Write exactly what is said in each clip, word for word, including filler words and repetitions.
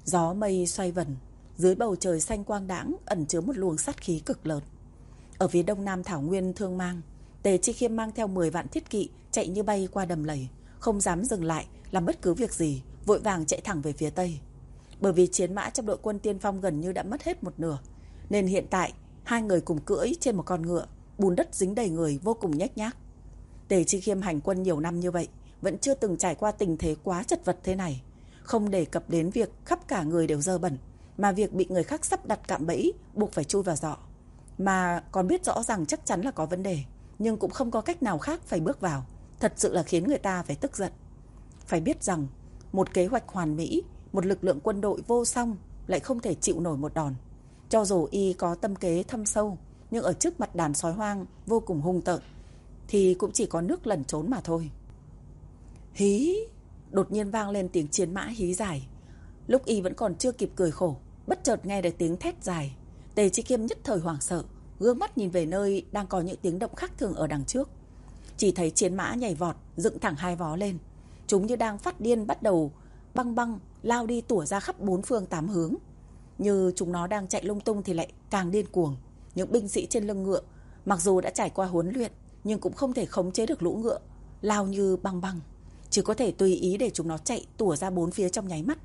Gió mây xoay vần, dưới bầu trời xanh quang đãng ẩn chứa một luồng sát khí cực lớn. Ở phía đông nam thảo nguyên Thương Mang, Tề Chi Khiêm mang theo mười vạn thiết kỵ chạy như bay qua đầm lầy, không dám dừng lại làm bất cứ việc gì, vội vàng chạy thẳng về phía tây. Bởi vì chiến mã trong đội quân tiên phong gần như đã mất hết một nửa, nên hiện tại hai người cùng cưỡi trên một con ngựa, bùn đất dính đầy người, vô cùng nhếch nhác. Tề Chi Khiêm hành quân nhiều năm như vậy, vẫn chưa từng trải qua tình thế quá chật vật thế này. Không đề cập đến việc khắp cả người đều dơ bẩn, mà việc bị người khác sắp đặt cạm bẫy, buộc phải chui vào giỏ. Mà còn biết rõ rằng chắc chắn là có vấn đề, nhưng cũng không có cách nào khác phải bước vào. Thật sự là khiến người ta phải tức giận. Phải biết rằng, một kế hoạch hoàn mỹ, một lực lượng quân đội vô song lại không thể chịu nổi một đòn. Cho dù y có tâm kế thâm sâu, nhưng ở trước mặt đàn sói hoang vô cùng hung tợn, thì cũng chỉ có nước lẩn trốn mà thôi. Hí! Đột nhiên vang lên tiếng chiến mã hí dài. Lúc y vẫn còn chưa kịp cười khổ, bất chợt nghe được tiếng thét dài. Tề Chi Khiêm nhất thời hoảng sợ, gương mắt nhìn về nơi đang có những tiếng động khác thường ở đằng trước. Chỉ thấy chiến mã nhảy vọt, dựng thẳng hai vó lên. Chúng như đang phát điên bắt đầu băng băng lao đi tủa ra khắp bốn phương tám hướng. Như chúng nó đang chạy lung tung thì lại càng điên cuồng. Những binh sĩ trên lưng ngựa mặc dù đã trải qua huấn luyện, nhưng cũng không thể khống chế được lũ ngựa lao như băng băng, chỉ có thể tùy ý để chúng nó chạy tủa ra bốn phía trong nháy mắt.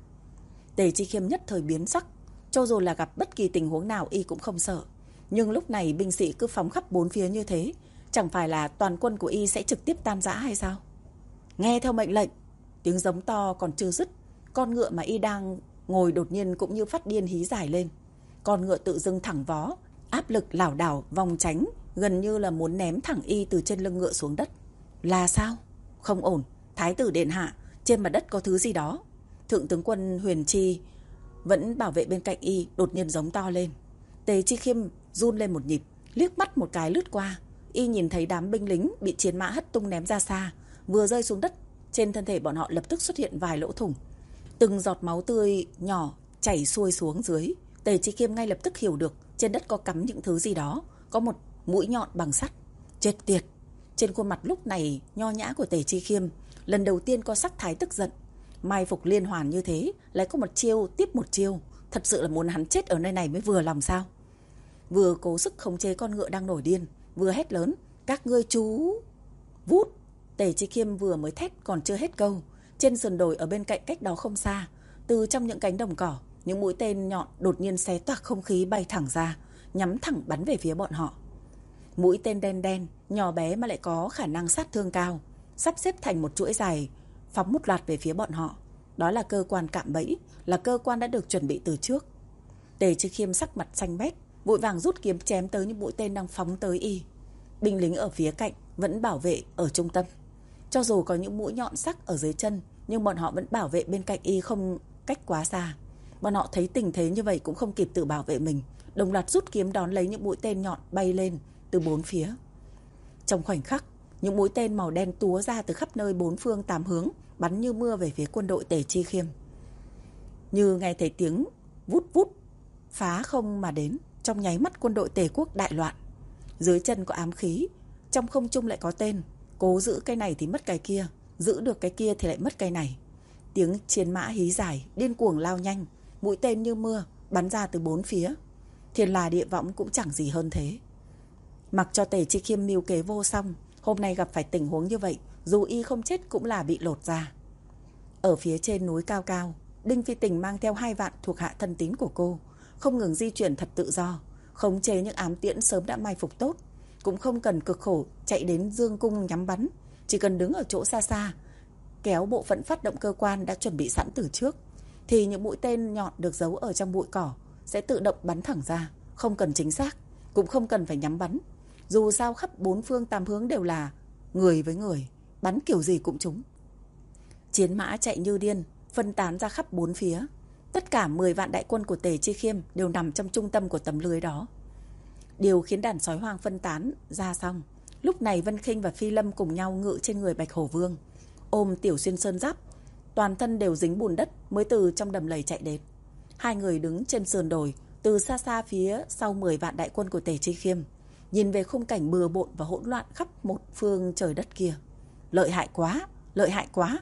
Tề Chi Khiêm nhất thời biến sắc, cho dù là gặp bất kỳ tình huống nào y cũng không sợ. Nhưng lúc này binh sĩ cứ phóng khắp bốn phía như thế, chẳng phải là toàn quân của y sẽ trực tiếp tan rã hay sao? Nghe theo mệnh lệnh. Tiếng giống to còn chưa dứt, con ngựa mà y đang ngồi đột nhiên cũng như phát điên hí dài lên. Con ngựa tự dưng thẳng vó, áp lực lảo đảo vòng tránh, gần như là muốn ném thẳng y từ trên lưng ngựa xuống đất. Là sao? Không ổn. Thái tử điện hạ, trên mặt đất có thứ gì đó. Thượng tướng quân Huyền Chi vẫn bảo vệ bên cạnh y đột nhiên giống to lên. Tề Chi Khiêm run lên một nhịp, liếc mắt một cái lướt qua. Y nhìn thấy đám binh lính bị chiến mã hất tung ném ra xa, vừa rơi xuống đất, trên thân thể bọn họ lập tức xuất hiện vài lỗ thủng. Từng giọt máu tươi nhỏ chảy xuôi xuống dưới. Tề Chi Khiêm ngay lập tức hiểu được trên đất có cắm những thứ gì đó, có một mũi nhọn bằng sắt. Chết tiệt! Trên khuôn mặt lúc này nho nhã của Tề Chi Khiêm lần đầu tiên có sắc thái tức giận. Mai phục liên hoàn như thế, lại có một chiêu tiếp một chiêu, thật sự là muốn hắn chết ở nơi này mới vừa lòng sao? Vừa cố sức khống chế con ngựa đang nổi điên, vừa hét lớn, các ngươi chú! Vút! Tề Chi Khiêm vừa mới thét còn chưa hết câu, trên sườn đồi ở bên cạnh cách đó không xa, từ trong những cánh đồng cỏ, những mũi tên nhọn đột nhiên xé toạc không khí bay thẳng ra, nhắm thẳng bắn về phía bọn họ. Mũi tên đen đen, nhỏ bé mà lại có khả năng sát thương cao, sắp xếp thành một chuỗi dài, phóng một loạt về phía bọn họ. Đó là cơ quan cạm bẫy, là cơ quan đã được chuẩn bị từ trước. Tề Chi Khiêm sắc mặt xanh mét, vội vàng rút kiếm chém tới những mũi tên đang phóng tới y. Binh lính ở phía cạnh vẫn bảo vệ ở trung tâm. Cho dù có những mũi nhọn sắc ở dưới chân, nhưng bọn họ vẫn bảo vệ bên cạnh y không cách quá xa. Bọn họ thấy tình thế như vậy cũng không kịp tự bảo vệ mình, đồng loạt rút kiếm đón lấy những mũi tên nhọn bay lên từ bốn phía. Trong khoảnh khắc, những mũi tên màu đen túa ra từ khắp nơi bốn phương tám hướng, bắn như mưa về phía quân đội Tề Chi Khiêm. Như nghe thấy tiếng vút vút phá không mà đến, trong nháy mắt quân đội Tề quốc đại loạn. Dưới chân có ám khí, trong không trung lại có tên, cố giữ cái này thì mất cái kia, giữ được cái kia thì lại mất cái này. Tiếng chiến mã hí dài, điên cuồng lao nhanh, mũi tên như mưa bắn ra từ bốn phía. Thiên là địa võng cũng chẳng gì hơn thế. Mặc cho Tề Chi Khiêm mưu kế vô song, hôm nay gặp phải tình huống như vậy, dù y không chết cũng là bị lột ra. Ở phía trên núi cao cao, Đinh Phi Tình mang theo hai vạn thuộc hạ thân tín của cô, không ngừng di chuyển thật tự do, khống chế những ám tiễn sớm đã mai phục tốt, cũng không cần cực khổ chạy đến dương cung nhắm bắn, chỉ cần đứng ở chỗ xa xa, kéo bộ phận phát động cơ quan đã chuẩn bị sẵn từ trước, thì những mũi tên nhọn được giấu ở trong bụi cỏ sẽ tự động bắn thẳng ra, không cần chính xác, cũng không cần phải nhắm bắn. Dù sao khắp bốn phương tám hướng đều là người với người, bắn kiểu gì cũng trúng. Chiến mã chạy như điên, phân tán ra khắp bốn phía. Tất cả mười vạn đại quân của Tề Chi Khiêm đều nằm trong trung tâm của tấm lưới đó. Điều khiến đàn sói hoang phân tán ra xong, lúc này Vân Khinh và Phi Lâm cùng nhau ngự trên người Bạch Hổ Vương, ôm Tiểu Xuyên Sơn Giáp, toàn thân đều dính bùn đất mới từ trong đầm lầy chạy đến. Hai người đứng trên sườn đồi, từ xa xa phía sau mười vạn đại quân của Tề Chi Khiêm, nhìn về khung cảnh bừa bộn và hỗn loạn khắp một phương trời đất kia. Lợi hại quá, lợi hại quá.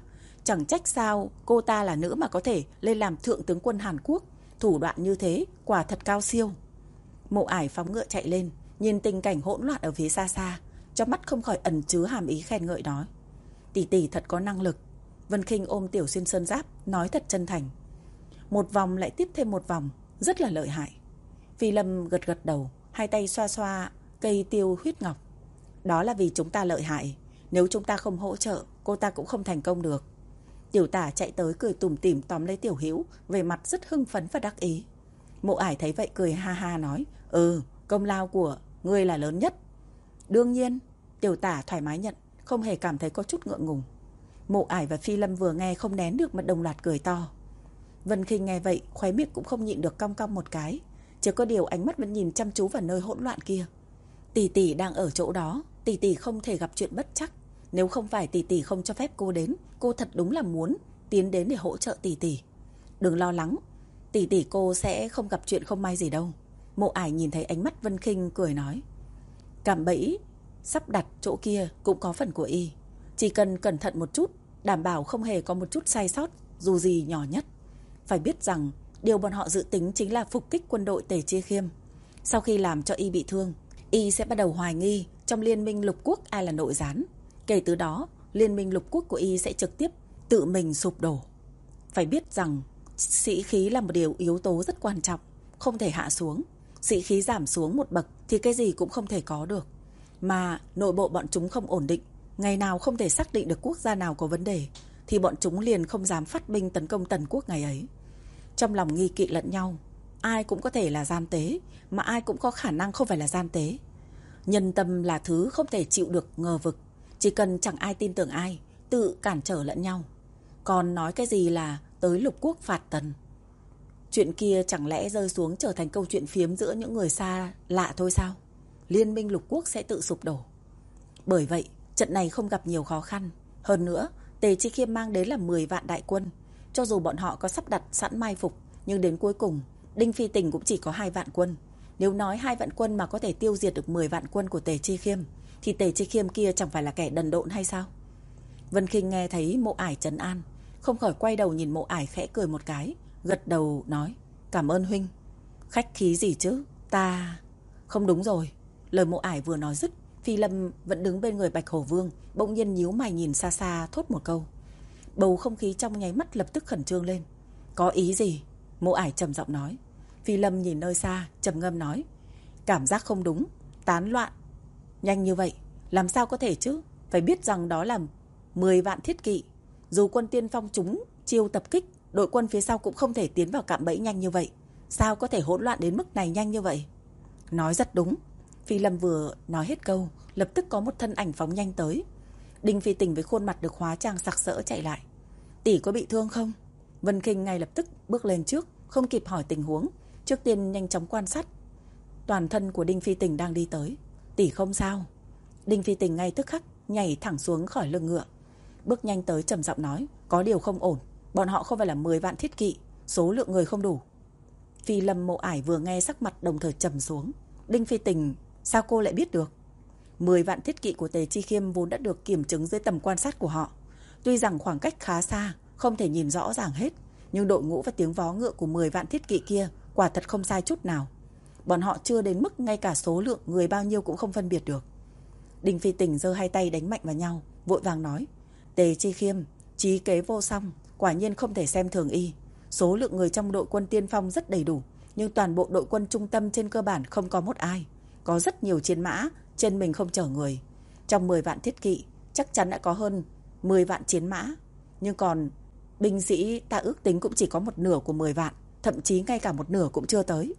Chẳng trách sao cô ta là nữ mà có thể lên làm thượng tướng quân Hàn Quốc. Thủ đoạn như thế quả thật cao siêu. Mộ Ải phóng ngựa chạy lên, nhìn tình cảnh hỗn loạn ở phía xa xa, trong mắt không khỏi ẩn chứa hàm ý khen ngợi nói: tỷ tỷ thật có năng lực. Vân Khinh ôm Tiểu Xuyên sơn giáp, nói thật chân thành. Một vòng lại tiếp thêm một vòng, rất là lợi hại. Phi Lâm gật gật đầu, hai tay xoa xoa cây tiêu huyết ngọc. Đó là vì chúng ta lợi hại, nếu chúng ta không hỗ trợ, cô ta cũng không thành công được. Tiểu Tả chạy tới cười tủm tỉm tóm lấy Tiểu Hữu, về mặt rất hưng phấn và đắc ý. Mộ Ải thấy vậy cười ha ha nói: "Ừ, công lao của ngươi là lớn nhất." "Đương nhiên." Tiểu Tả thoải mái nhận, không hề cảm thấy có chút ngượng ngùng. Mộ Ải và Phi Lâm vừa nghe không nén được mà đồng loạt cười to. Vân Khinh nghe vậy, khóe miệng cũng không nhịn được cong cong một cái, chỉ có điều ánh mắt vẫn nhìn chăm chú vào nơi hỗn loạn kia. Tỷ tỷ đang ở chỗ đó, tỷ tỷ không thể gặp chuyện bất trắc. Nếu không phải tỷ tỷ không cho phép cô đến, cô thật đúng là muốn tiến đến để hỗ trợ tỷ tỷ. Đừng lo lắng, tỷ tỷ cô sẽ không gặp chuyện không may gì đâu. Mộ Ải nhìn thấy ánh mắt Vân Khinh cười nói: cạm bẫy sắp đặt chỗ kia cũng có phần của y, chỉ cần cẩn thận một chút, đảm bảo không hề có một chút sai sót dù gì nhỏ nhất. Phải biết rằng điều bọn họ dự tính chính là phục kích quân đội Tề Chi Khiêm. Sau khi làm cho y bị thương, y sẽ bắt đầu hoài nghi trong liên minh lục quốc ai là nội gián. Kể từ đó, liên minh lục quốc của y sẽ trực tiếp tự mình sụp đổ. Phải biết rằng sĩ khí là một điều yếu tố rất quan trọng, không thể hạ xuống. Sĩ khí giảm xuống một bậc thì cái gì cũng không thể có được. Mà nội bộ bọn chúng không ổn định, ngày nào không thể xác định được quốc gia nào có vấn đề, thì bọn chúng liền không dám phát binh tấn công Tần Quốc ngày ấy. Trong lòng nghi kỵ lẫn nhau, ai cũng có thể là gian tế, mà ai cũng có khả năng không phải là gian tế. Nhân tâm là thứ không thể chịu được ngờ vực, chỉ cần chẳng ai tin tưởng ai, tự cản trở lẫn nhau. Còn nói cái gì là tới lục quốc phạt Tần, chuyện kia chẳng lẽ rơi xuống trở thành câu chuyện phiếm giữa những người xa lạ thôi sao? Liên minh lục quốc sẽ tự sụp đổ. Bởi vậy trận này không gặp nhiều khó khăn. Hơn nữa Tề Chi Khiêm mang đến là mười vạn đại quân. Cho dù bọn họ có sắp đặt sẵn mai phục, nhưng đến cuối cùng Đinh Phi Tình cũng chỉ có hai vạn quân. Nếu nói hai vạn quân mà có thể tiêu diệt được mười vạn quân của Tề Chi Khiêm, thì Tề Chi Khiêm kia chẳng phải là kẻ đần độn hay sao? Vân Khinh nghe thấy Mộ Ải trấn an, không khỏi quay đầu nhìn Mộ Ải khẽ cười một cái, gật đầu nói: cảm ơn huynh. Khách khí gì chứ, ta... Không đúng rồi. Lời Mộ Ải vừa nói dứt, Phi Lâm vẫn đứng bên người Bạch Hổ Vương bỗng nhiên nhíu mày nhìn xa xa thốt một câu. Bầu không khí trong nháy mắt lập tức khẩn trương lên. Có ý gì? Mộ Ải trầm giọng nói. Phi Lâm nhìn nơi xa trầm ngâm nói: cảm giác không đúng, tán loạn nhanh như vậy, làm sao có thể chứ? Phải biết rằng đó là mười vạn thiết kỵ. Dù quân tiên phong chúng chiêu tập kích, đội quân phía sau cũng không thể tiến vào cạm bẫy nhanh như vậy. Sao có thể hỗn loạn đến mức này nhanh như vậy? Nói rất đúng. Phi Lâm vừa nói hết câu, lập tức có một thân ảnh phóng nhanh tới. Đinh Phi Tình với khuôn mặt được hóa trang sặc sỡ chạy lại. Tỷ có bị thương không? Vân Khinh ngay lập tức bước lên trước, không kịp hỏi tình huống, trước tiên nhanh chóng quan sát toàn thân của Đinh Phi Tình đang đi tới. Tỷ không sao. Đinh Phi Tình ngay tức khắc nhảy thẳng xuống khỏi lưng ngựa, bước nhanh tới trầm giọng nói: có điều không ổn, bọn họ không phải là mười vạn thiết kỵ, số lượng người không đủ. Phi Lâm Mộ Ải vừa nghe sắc mặt đồng thời trầm xuống. Đinh Phi Tình, sao cô lại biết được? Mười vạn thiết kỵ của Tề Chi Khiêm vốn đã được kiểm chứng dưới tầm quan sát của họ. Tuy rằng khoảng cách khá xa, không thể nhìn rõ ràng hết, nhưng đội ngũ và tiếng vó ngựa của mười vạn thiết kỵ kia quả thật không sai chút nào. Bọn họ chưa đến mức ngay cả số lượng người bao nhiêu cũng không phân biệt được. Đinh Phi Tình giơ hai tay đánh mạnh vào nhau, vội vàng nói: Tề Chi Khiêm trí kế vô song, quả nhiên không thể xem thường y. Số lượng người trong đội quân tiên phong rất đầy đủ, nhưng toàn bộ đội quân trung tâm trên cơ bản không có một ai. Có rất nhiều chiến mã, trên mình không chở người. Trong mười vạn thiết kỵ, chắc chắn đã có hơn mười vạn chiến mã. Nhưng còn binh sĩ ta ước tính cũng chỉ có một nửa của mười vạn, thậm chí ngay cả một nửa cũng chưa tới.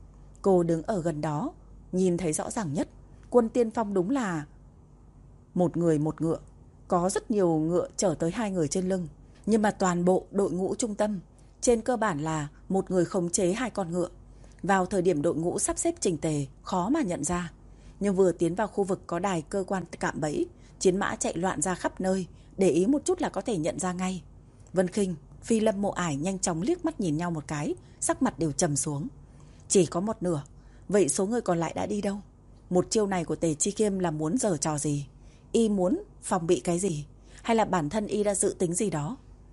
Cô đứng ở gần đó, nhìn thấy rõ ràng nhất. Quân tiên phong đúng là một người một ngựa. Có rất nhiều ngựa chở tới hai người trên lưng. Nhưng mà toàn bộ đội ngũ trung tâm trên cơ bản là một người khống chế hai con ngựa. Vào thời điểm đội ngũ sắp xếp chỉnh tề, khó mà nhận ra. Nhưng vừa tiến vào khu vực có đài cơ quan cạm bẫy, chiến mã chạy loạn ra khắp nơi, để ý một chút là có thể nhận ra ngay. Vân Khinh, Phi Lâm Mộ Ải nhanh chóng liếc mắt nhìn nhau một cái, sắc mặt đều trầm xuống. Chỉ có một nửa, vậy số người còn lại đã đi đâu? Một chiêu này của Tề Chi Khiêm là muốn giở trò gì? Y muốn phòng bị cái gì? Hay là bản thân y đã dự tính gì đó?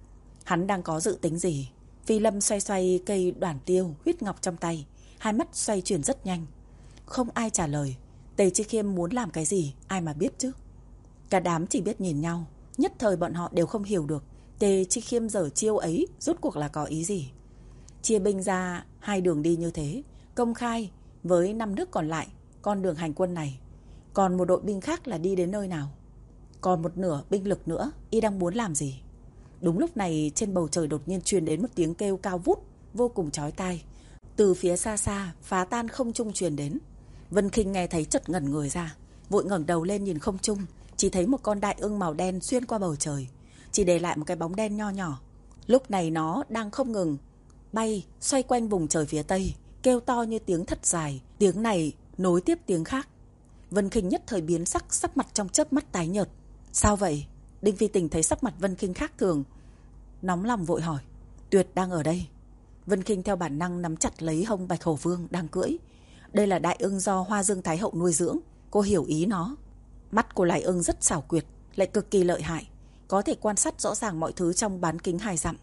Hắn đang có dự tính gì? Phi Lâm xoay xoay cây đoản tiêu huyết ngọc trong tay, hai mắt xoay chuyển rất nhanh. Không ai trả lời. Tề Chi Khiêm muốn làm cái gì, ai mà biết chứ. Cả đám chỉ biết nhìn nhau. Nhất thời bọn họ đều không hiểu được Tề Chi Khiêm giở chiêu ấy rốt cuộc là có ý gì. Chia binh ra hai đường đi như thế, công khai với năm nước còn lại con đường hành quân này. Còn một đội binh khác là đi đến nơi nào? Còn một nửa binh lực nữa, y đang muốn làm gì? Đúng lúc này trên bầu trời đột nhiên truyền đến một tiếng kêu cao vút, vô cùng chói tai. Từ phía xa xa, phá tan không trung truyền đến. Vân Khinh nghe thấy chợt ngẩn người ra, vội ngẩng đầu lên nhìn không trung, chỉ thấy một con đại ưng màu đen xuyên qua bầu trời, chỉ để lại một cái bóng đen nho nhỏ. Lúc này nó đang không ngừng bay xoay quanh vùng trời phía tây, kêu to như tiếng thật dài, tiếng này nối tiếp tiếng khác. Vân Khinh nhất thời biến sắc, sắc mặt trong chớp mắt tái nhợt. Sao vậy? Đinh Phi Tình thấy sắc mặt Vân Khinh khác thường, nóng lòng vội hỏi. Tuyệt đang ở đây. Vân Khinh theo bản năng nắm chặt lấy hông Bạch Hổ Vương đang cưỡi. Đây là đại ưng do Hoa Dương Thái Hậu nuôi dưỡng, cô hiểu ý nó. Mắt của loài ưng rất xảo quyệt, lại cực kỳ lợi hại, có thể quan sát rõ ràng mọi thứ trong bán kính hai dặm.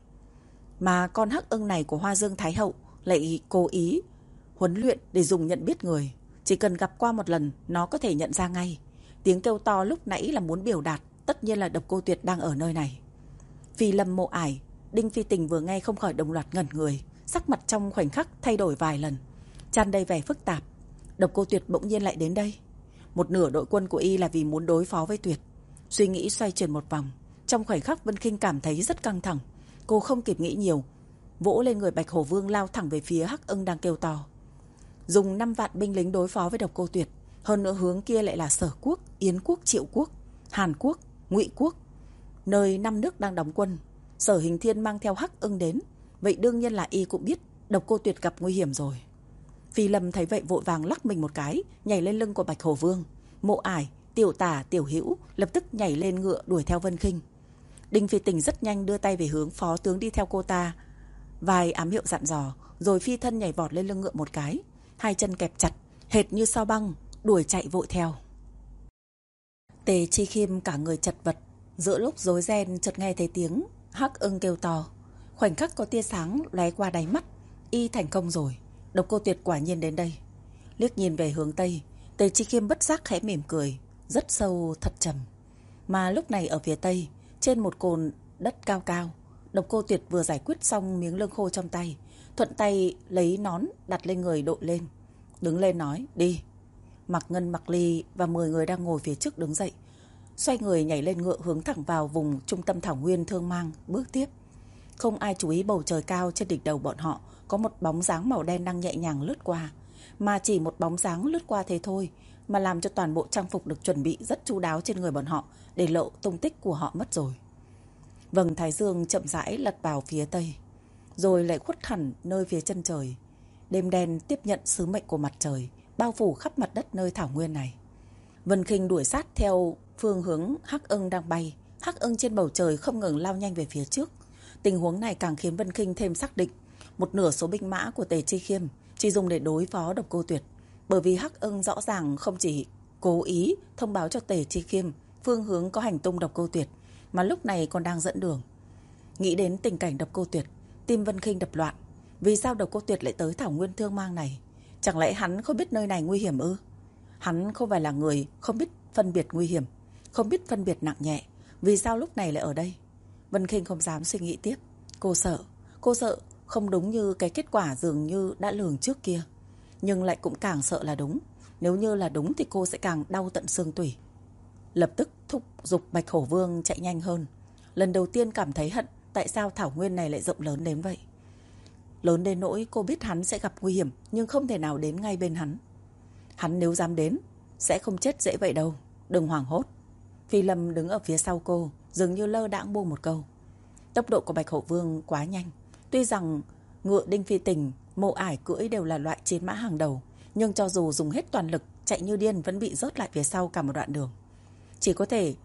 Mà con hắc ưng này của Hoa Dương Thái Hậu lại cố ý huấn luyện để dùng nhận biết người. Chỉ cần gặp qua một lần, nó có thể nhận ra ngay. Tiếng kêu to lúc nãy là muốn biểu đạt tất nhiên là Độc Cô Tuyệt đang ở nơi này. Phi Lâm, Mộ Ải, Đinh Phi Tình vừa nghe không khỏi đồng loạt ngẩn người, sắc mặt trong khoảnh khắc thay đổi vài lần, tràn đầy vẻ phức tạp. Độc Cô Tuyệt bỗng nhiên lại đến đây. Một nửa đội quân của y là vì muốn đối phó với Tuyệt. Suy nghĩ xoay chuyển một vòng, trong khoảnh khắc Vân Khinh cảm thấy rất căng thẳng. Cô không kịp nghĩ nhiều, vỗ lên người Bạch Hổ Vương lao thẳng về phía hắc ưng đang kêu to. Dùng năm vạn binh lính đối phó với Độc Cô Tuyệt, hơn nữa hướng kia lại là Sở Quốc, Yến Quốc, Triệu Quốc, Hàn Quốc, Ngụy Quốc, nơi năm nước đang đóng quân. Sở Hình Thiên mang theo hắc ưng đến, vậy đương nhiên là y cũng biết Độc Cô Tuyệt gặp nguy hiểm rồi. Phi Lâm thấy vậy vội vàng lắc mình một cái, nhảy lên lưng của Bạch Hổ Vương. Mộ Ải, Tiểu Tả, Tiểu Hữu lập tức nhảy lên ngựa đuổi theo Vân Khinh. Đinh Phi Tình rất nhanh đưa tay về hướng phó tướng đi theo cô ta, vài ám hiệu dặn dò, rồi phi thân nhảy vọt lên lưng ngựa một cái, hai chân kẹp chặt, hệt như sao băng, đuổi chạy vội theo. Tề Chi Khiêm cả người chật vật, giữa lúc rối ren chợt nghe thấy tiếng hắc ưng kêu to, khoảnh khắc có tia sáng lóe qua đáy mắt, y thành công rồi. Độc Cô Tuyệt quả nhiên đến đây. Liếc nhìn về hướng tây, Tề Chi Khiêm bất giác khẽ mỉm cười, rất sâu thật trầm. Mà lúc này ở phía tây, trên một cồn đất cao cao, Độc Cô Tuyệt vừa giải quyết xong miếng lương khô trong tay, thuận tay lấy nón đặt lên người đội lên, đứng lên nói đi. Mạc Ngân, Mạc Ly và mười người đang ngồi phía trước đứng dậy, xoay người nhảy lên ngựa hướng thẳng vào vùng trung tâm thảo nguyên Thương Mang, bước tiếp. Không ai chú ý bầu trời cao trên đỉnh đầu bọn họ có một bóng dáng màu đen đang nhẹ nhàng lướt qua, mà chỉ một bóng dáng lướt qua thế thôi mà làm cho toàn bộ trang phục được chuẩn bị rất chu đáo trên người bọn họ để lộ tung tích của họ mất rồi. Vầng thái dương chậm rãi lật vào phía tây, rồi lại khuất hẳn nơi phía chân trời. Đêm đen tiếp nhận sứ mệnh của mặt trời, bao phủ khắp mặt đất nơi thảo nguyên này. Vân Khinh đuổi sát theo phương hướng hắc ưng đang bay. Hắc ưng trên bầu trời không ngừng lao nhanh về phía trước. Tình huống này càng khiến Vân Khinh thêm xác định một nửa số binh mã của Tề Chi Khiêm chỉ dùng để đối phó Độc Cô Tuyệt, bởi vì hắc ưng rõ ràng không chỉ cố ý thông báo cho Tề Chi Khiêm phương hướng có hành tung Độc Cô Tuyệt, mà lúc này còn đang dẫn đường. Nghĩ đến tình cảnh Độc Cô Tuyệt, tim Vân Khinh đập loạn. Vì sao Độc Cô Tuyệt lại tới thảo nguyên Thương Mang này? Chẳng lẽ hắn không biết nơi này nguy hiểm ư? Hắn không phải là người không biết phân biệt nguy hiểm, không biết phân biệt nặng nhẹ. Vì sao lúc này lại ở đây? Vân Khinh không dám suy nghĩ tiếp. Cô sợ, cô sợ không đúng như cái kết quả dường như đã lường trước kia. Nhưng lại cũng càng sợ là đúng. Nếu như là đúng thì cô sẽ càng đau tận xương tủy. Lập tức thúc giục Bạch Hổ Vương chạy nhanh hơn. Lần đầu tiên cảm thấy hận tại sao thảo nguyên này lại rộng lớn đến vậy. Lớn đến nỗi cô biết hắn sẽ gặp nguy hiểm, nhưng không thể nào đến ngay bên hắn. Hắn nếu dám đến sẽ không chết dễ vậy đâu, đừng hoảng hốt. Phi Lâm đứng ở phía sau cô, dường như lơ đãng buông một câu. Tốc độ của Bạch Hổ Vương quá nhanh. Tuy rằng ngựa Đinh Phi Tình, Mộ Ải cưỡi đều là loại chiến mã hàng đầu, nhưng cho dù dùng hết toàn lực chạy như điên vẫn bị rớt lại phía sau cả một đoạn đường. Chỉ có thể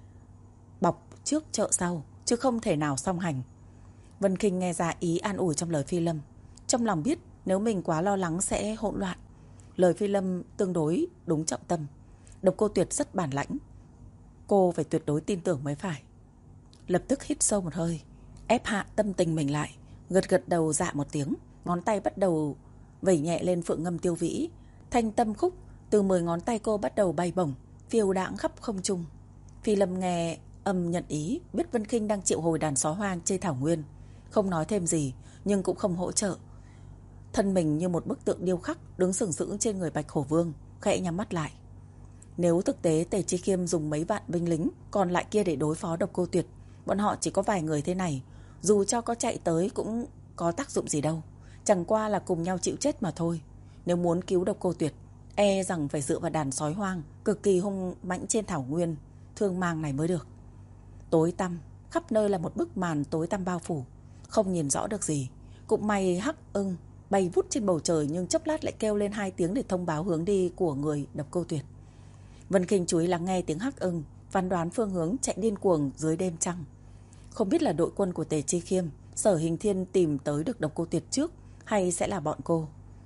bọc trước chợ sau, chứ không thể nào song hành. Vân Khinh nghe ra ý an ủi trong lời Phi Lâm, trong lòng biết nếu mình quá lo lắng sẽ hỗn loạn. Lời Phi Lâm tương đối đúng trọng tâm. Độc Cô Tuyệt rất bản lãnh, cô phải tuyệt đối tin tưởng mới phải. Lập tức hít sâu một hơi, ép hạ tâm tình mình lại, gật gật đầu dạ một tiếng, ngón tay bắt đầu vẩy nhẹ lên phượng ngâm Tiêu Vĩ. Thanh tâm khúc từ mười ngón tay cô bắt đầu bay bổng, phiêu đãng khắp không trung. Phi Lâm nghe âm nhận ý, biết Vân Khinh đang triệu hồi đàn sói hoang trên thảo nguyên, không nói thêm gì nhưng cũng không hỗ trợ. Thân mình như một bức tượng điêu khắc đứng sừng sững trên người Bạch Hổ Vương, khẽ nhắm mắt lại. Nếu thực tế Tề Chi Khiêm dùng mấy vạn binh lính còn lại kia để đối phó Độc Cô Tuyệt, bọn họ chỉ có vài người thế này, dù cho có chạy tới cũng có tác dụng gì đâu, chẳng qua là cùng nhau chịu chết mà thôi. Nếu muốn cứu Độc Cô Tuyệt, e rằng phải dựa vào đàn sói hoang cực kỳ hung mãnh trên thảo nguyên Thương Mang này mới được. Tối tăm, khắp nơi là một bức màn tối tăm bao phủ, không nhìn rõ được gì. Cũng may Hắc Ưng bay vút trên bầu trời, nhưng chốc lát lại kêu lên hai tiếng để thông báo hướng đi của người Độc Cô Tuyệt. Vân Khinh chú ý lắng nghe tiếng Hắc Ưng, phán đoán phương hướng chạy điên cuồng dưới đêm trăng. Không biết là đội quân của Tề Chi Khiêm, Sở Hình Thiên tìm tới được Độc Cô Tuyệt trước, hay sẽ là bọn cô.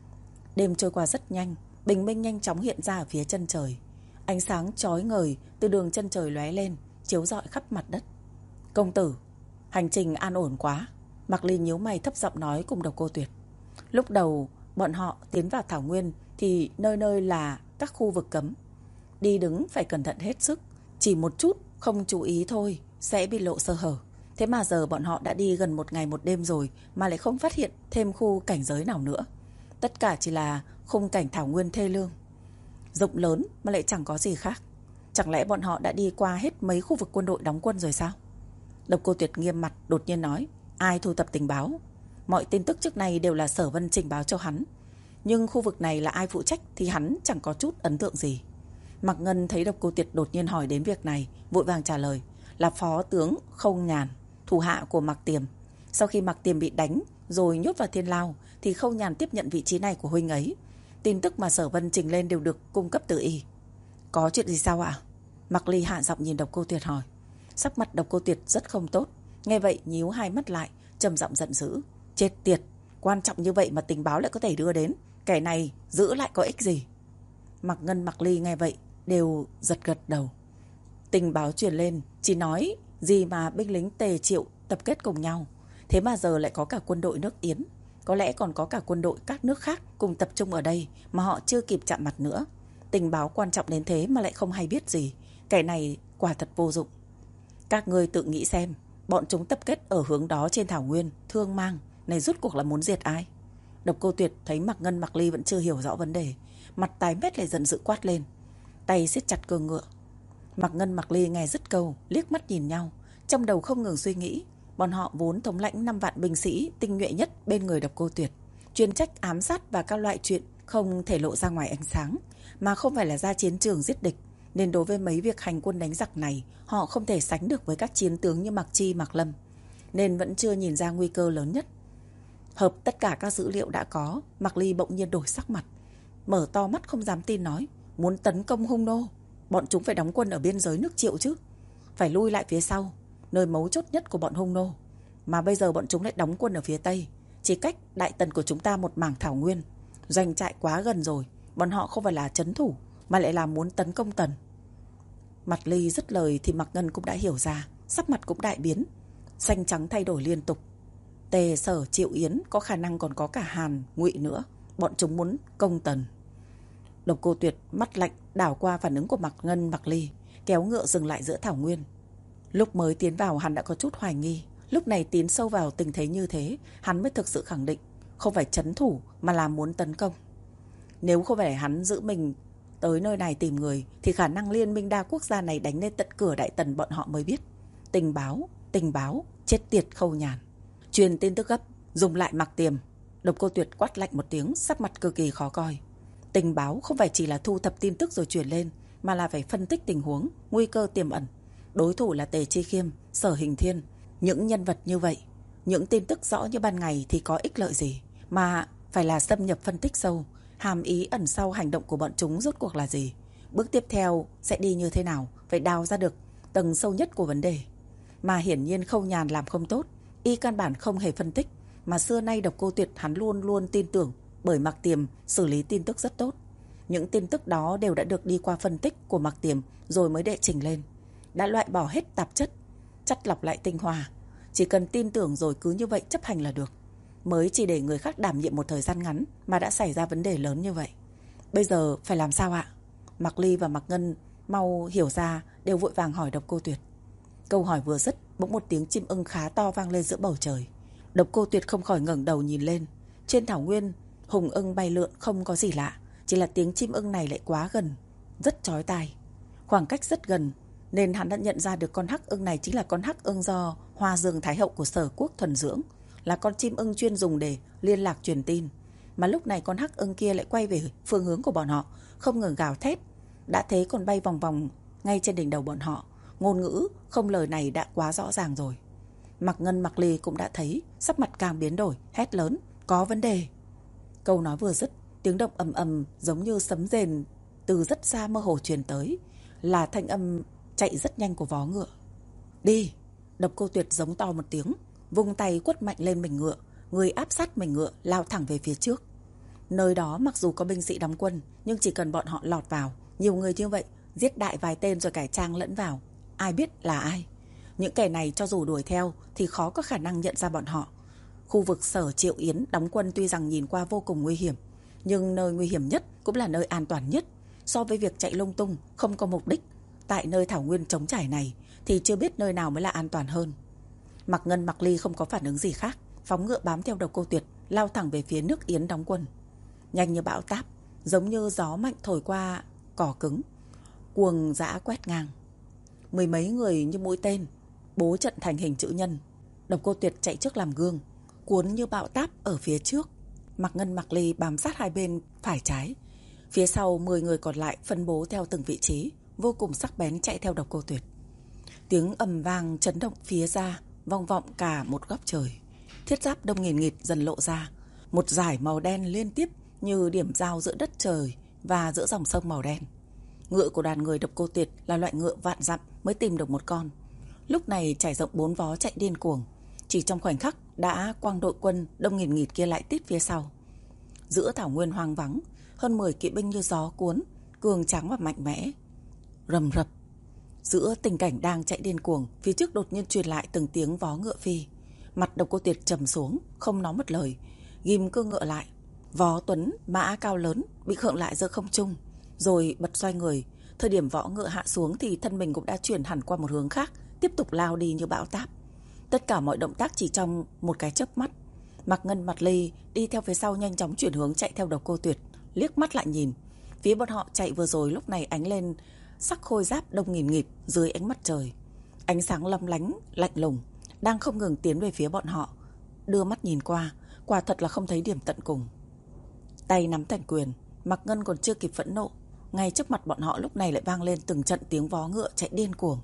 Đêm trôi qua rất nhanh, bình minh nhanh chóng hiện ra ở phía chân trời. Ánh sáng chói ngời từ đường chân trời lóe lên, chiếu rọi khắp mặt đất. Công tử, hành trình an ổn quá. Mạc Ly nhíu mày thấp giọng nói cùng Độc Cô Tuyệt. Lúc đầu bọn họ tiến vào thảo nguyên thì nơi nơi là các khu vực cấm, đi đứng phải cẩn thận hết sức, chỉ một chút không chú ý thôi sẽ bị lộ sơ hở. Thế mà giờ bọn họ đã đi gần một ngày một đêm rồi mà lại không phát hiện thêm khu cảnh giới nào nữa. Tất cả chỉ là khung cảnh thảo nguyên thê lương, rộng lớn mà lại chẳng có gì khác. Chẳng lẽ bọn họ đã đi qua hết mấy khu vực quân đội đóng quân rồi sao? Độc Cô Tuyệt nghiêm mặt đột nhiên nói. Ai thu thập tình báo? Mọi tin tức trước này đều là Sở Vân trình báo cho hắn, nhưng khu vực này là ai phụ trách thì hắn chẳng có chút ấn tượng gì. Mạc Ngân thấy Độc Cô Tuyệt đột nhiên hỏi đến việc này, vội vàng trả lời. Là Phó tướng Không Nhàn, thủ hạ của Mạc Tiềm. Sau khi Mạc Tiềm bị đánh rồi nhốt vào thiên lao thì Không Nhàn tiếp nhận vị trí này của huynh ấy. Tin tức mà Sở Vân trình lên đều được cung cấp từ y. Có chuyện gì sao ạ? Mạc Ly hạ giọng nhìn Độc Cô Tuyệt hỏi. Sắc mặt Độc Cô Tuyệt rất không tốt, nghe vậy nhíu hai mắt lại, trầm giọng giận dữ. Chết tiệt, quan trọng như vậy mà tình báo lại có thể đưa đến, kẻ này giữ lại có ích gì? Mạc Ngân, Mạc Ly nghe vậy đều giật gật đầu. Tình báo truyền lên chỉ nói gì mà binh lính Tề Triệu tập kết cùng nhau, thế mà giờ lại có cả quân đội nước Yến, có lẽ còn có cả quân đội các nước khác cùng tập trung ở đây mà họ chưa kịp chạm mặt nữa. Tình báo quan trọng đến thế mà lại không hay biết gì, kẻ này quả thật vô dụng. Các ngươi tự nghĩ xem, bọn chúng tập kết ở hướng đó trên thảo nguyên Thương Mang này rốt cuộc là muốn diệt ai? Độc Cô Tuyệt thấy Mạc Ngân, Mạc Ly vẫn chưa hiểu rõ vấn đề, mặt tái mét lại giận dữ quát lên, tay siết chặt cương ngựa. Mạc Ngân, Mạc Ly nghe dứt câu, liếc mắt nhìn nhau, trong đầu không ngừng suy nghĩ. Bọn họ vốn thống lãnh năm vạn binh sĩ tinh nhuệ nhất bên người Độc Cô Tuyệt, chuyên trách ám sát và các loại chuyện không thể lộ ra ngoài ánh sáng, mà không phải là ra chiến trường giết địch, nên đối với mấy việc hành quân đánh giặc này, họ không thể sánh được với các chiến tướng như Mạc Chi, Mạc Lâm, nên vẫn chưa nhìn ra nguy cơ lớn nhất. Hợp tất cả các dữ liệu đã có, Mạc Ly bỗng nhiên đổi sắc mặt, mở to mắt không dám tin nói. Muốn tấn công hung nô, bọn chúng phải đóng quân ở biên giới nước Triệu chứ, phải lui lại phía sau, nơi mấu chốt nhất của bọn hung nô. Mà bây giờ bọn chúng lại đóng quân ở phía Tây, chỉ cách Đại Tần của chúng ta một mảng thảo nguyên, doanh trại quá gần rồi. Bọn họ không phải là trấn thủ mà lại là muốn tấn công Tần. Mặt Ly dứt lời thì Mạc Ngân cũng đã hiểu ra, sắc mặt cũng đại biến, xanh trắng thay đổi liên tục. Tề, Sở, Triệu, Yến, có khả năng còn có cả Hàn, Ngụy nữa. Bọn chúng muốn công Tần. Độc Cô Tuyệt mắt lạnh đảo qua phản ứng của Mạc Ngân, Mạc Ly, kéo ngựa dừng lại giữa thảo nguyên. Lúc mới tiến vào hắn đã có chút hoài nghi, lúc này tiến sâu vào tình thế như thế, hắn mới thực sự khẳng định không phải trấn thủ mà là muốn tấn công. Nếu không phải hắn giữ mình tới nơi này tìm người thì khả năng liên minh đa quốc gia này đánh lên tận cửa Đại Tần bọn họ mới biết. Tình báo, tình báo, chết tiệt Khâu Nhàn. Truyền tin tức gấp, dùng lại Mạc Tiềm. Độc Cô Tuyệt quát lạnh một tiếng, sắc mặt cực kỳ khó coi. Tình báo không phải chỉ là thu thập tin tức rồi truyền lên, mà là phải phân tích tình huống, nguy cơ tiềm ẩn. Đối thủ là Tề Chi Khiêm, Sở Hình Thiên, những nhân vật như vậy, những tin tức rõ như ban ngày thì có ích lợi gì, mà phải là xâm nhập phân tích sâu, hàm ý ẩn sau hành động của bọn chúng rốt cuộc là gì, bước tiếp theo sẽ đi như thế nào, phải đào ra được tầng sâu nhất của vấn đề. Mà hiển nhiên Khâu Nhàn làm không tốt, y căn bản không hề phân tích, mà xưa nay Độc Cô Tuyệt hắn luôn luôn tin tưởng, bởi Mạc Tiềm xử lý tin tức rất tốt. Những tin tức đó đều đã được đi qua phân tích của Mạc Tiềm rồi mới đệ trình lên, đã loại bỏ hết tạp chất, chắt lọc lại tinh hoa, Chỉ cần tin tưởng rồi cứ như vậy chấp hành là được. Mới chỉ để người khác đảm nhiệm một thời gian ngắn mà đã xảy ra vấn đề lớn như vậy. Bây giờ phải làm sao ạ? Mạc Ly và Mạc Ngân mau hiểu ra, đều vội vàng hỏi Độc Cô Tuyệt. Câu hỏi vừa dứt, bỗng một tiếng chim ưng khá to vang lên giữa bầu trời. Độc Cô Tuyệt không khỏi ngẩng đầu nhìn lên. Trên thảo nguyên, hùng ưng bay lượn không có gì lạ, chỉ là tiếng chim ưng này lại quá gần, rất chói tai. Khoảng cách rất gần nên hắn đã nhận ra được con hắc ưng này chính là con hắc ưng do Hoa Dương Thái Hậu của Sở Quốc thuần dưỡng, là con chim ưng chuyên dùng để liên lạc truyền tin. Mà lúc này con hắc ưng kia lại quay về phương hướng của bọn họ, không ngừng gào thét. Đã thế còn bay vòng vòng ngay trên đỉnh đầu bọn họ. Ngôn ngữ không lời này đã quá rõ ràng rồi. Mạc Ngân, Mạc Ly cũng đã thấy, sắc mặt càng biến đổi, hét lớn: có vấn đề. Câu nói vừa dứt, tiếng động ầm ầm giống như sấm rền từ rất xa mơ hồ truyền tới, là thanh âm chạy rất nhanh của vó ngựa. Đi! Độc Cô Tuyệt giống to một tiếng, vung tay quất mạnh lên mình ngựa, người áp sát mình ngựa lao thẳng về phía trước. Nơi đó mặc dù có binh sĩ đóng quân, nhưng chỉ cần bọn họ lọt vào, nhiều người như vậy, giết đại vài tên rồi cải trang lẫn vào, ai biết là ai. Những kẻ này cho dù đuổi theo thì khó có khả năng nhận ra bọn họ. Khu vực Sở Triệu Yến đóng quân tuy rằng nhìn qua vô cùng nguy hiểm, nhưng nơi nguy hiểm nhất cũng là nơi an toàn nhất. So với việc chạy lung tung không có mục đích tại nơi thảo nguyên trống trải này thì chưa biết nơi nào mới là an toàn hơn. Mạc Ngân, Mạc Ly không có phản ứng gì khác, phóng ngựa bám theo Độc Cô Tuyệt, lao thẳng về phía nước Yến đóng quân. Nhanh như bão táp, giống như gió mạnh thổi qua cỏ cứng, cuồng dã quét ngang. Mười mấy người như mũi tên bố trận thành hình chữ nhân. Độc Cô Tuyệt chạy trước làm gương, cuốn như bão táp ở phía trước. Mạc Ngân, Mạc Ly bám sát hai bên phải trái. Phía sau mười người còn lại phân bố theo từng vị trí, vô cùng sắc bén chạy theo Độc Cô Tuyệt. Tiếng ầm vang chấn động phía ra, vang vọng cả một góc trời. Thiết giáp đông nghìn nghịt dần lộ ra, một dải màu đen liên tiếp như điểm giao giữa đất trời và giữa dòng sông màu đen. Ngựa của đoàn người Độc Cô Tuyệt là loại ngựa vạn dặm mới tìm được một con. Lúc này trải rộng bốn vó chạy điên cuồng, chỉ trong khoảnh khắc đã quang đội quân đông nghìn nghịt kia lại tít phía sau. Giữa thảo nguyên hoang vắng, hơn mười kỵ binh như gió cuốn, cường tráng và mạnh mẽ. Rầm rập. Giữa tình cảnh đang chạy điên cuồng, phía trước đột nhiên truyền lại từng tiếng vó ngựa phi. Mặt Độc Cô Tuyệt trầm xuống, không nói một lời, ghim cương ngựa lại. Vó tuấn mã cao lớn bị khựng lại giữa không trung, rồi bật xoay người. Thời điểm võ ngựa hạ xuống thì thân mình cũng đã chuyển hẳn qua một hướng khác, tiếp tục lao đi như bão táp. Tất cả mọi động tác chỉ trong một cái chớp mắt. Mạc Ngân, Mạc Ly đi theo phía sau nhanh chóng chuyển hướng chạy theo Độc Cô Tuyệt, liếc mắt lại nhìn. Phía bọn họ chạy vừa rồi lúc này ánh lên sắc khôi giáp đông nghìn nghịt dưới ánh mặt trời. Ánh sáng lấp lánh, lạnh lùng, đang không ngừng tiến về phía bọn họ. Đưa mắt nhìn qua, quả thật là không thấy điểm tận cùng. Tay nắm thành quyền, Mạc Ngân còn chưa kịp phẫn nộ, ngay trước mặt bọn họ lúc này lại vang lên từng trận tiếng vó ngựa chạy điên cuồng.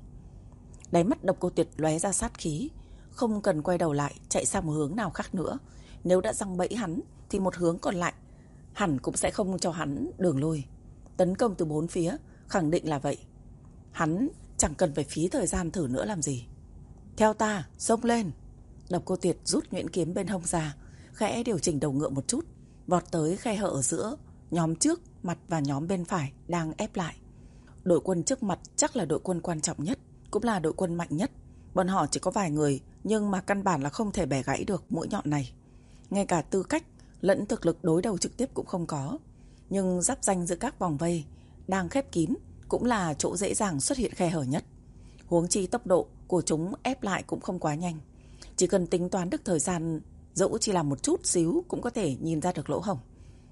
Đáy mắt Độc Cô Tuyệt lóe ra sát khí, không cần quay đầu lại chạy sang một hướng nào khác nữa. Nếu đã giăng bẫy hắn thì một hướng còn lại hẳn cũng sẽ không cho hắn đường lui. Tấn công từ bốn phía, khẳng định là vậy. Hắn chẳng cần phải phí thời gian thử nữa làm gì. Theo ta, xông lên. Độc Cô Tuyệt rút nhuyễn kiếm bên hông ra, khẽ điều chỉnh đầu ngựa một chút, vọt tới khe hở ở giữa nhóm trước mặt và nhóm bên phải đang ép lại. Đội quân trước mặt chắc là đội quân quan trọng nhất, cũng là đội quân mạnh nhất. Bọn họ chỉ có vài người, nhưng mà căn bản là không thể bẻ gãy được mũi nhọn này. Ngay cả tư cách lẫn thực lực đối đầu trực tiếp cũng không có. Nhưng giáp ranh giữa các vòng vây đang khép kín cũng là chỗ dễ dàng xuất hiện khe hở nhất. Huống chi tốc độ của chúng ép lại cũng không quá nhanh. Chỉ cần tính toán được thời gian, dẫu chỉ là một chút xíu cũng có thể nhìn ra được lỗ hổng.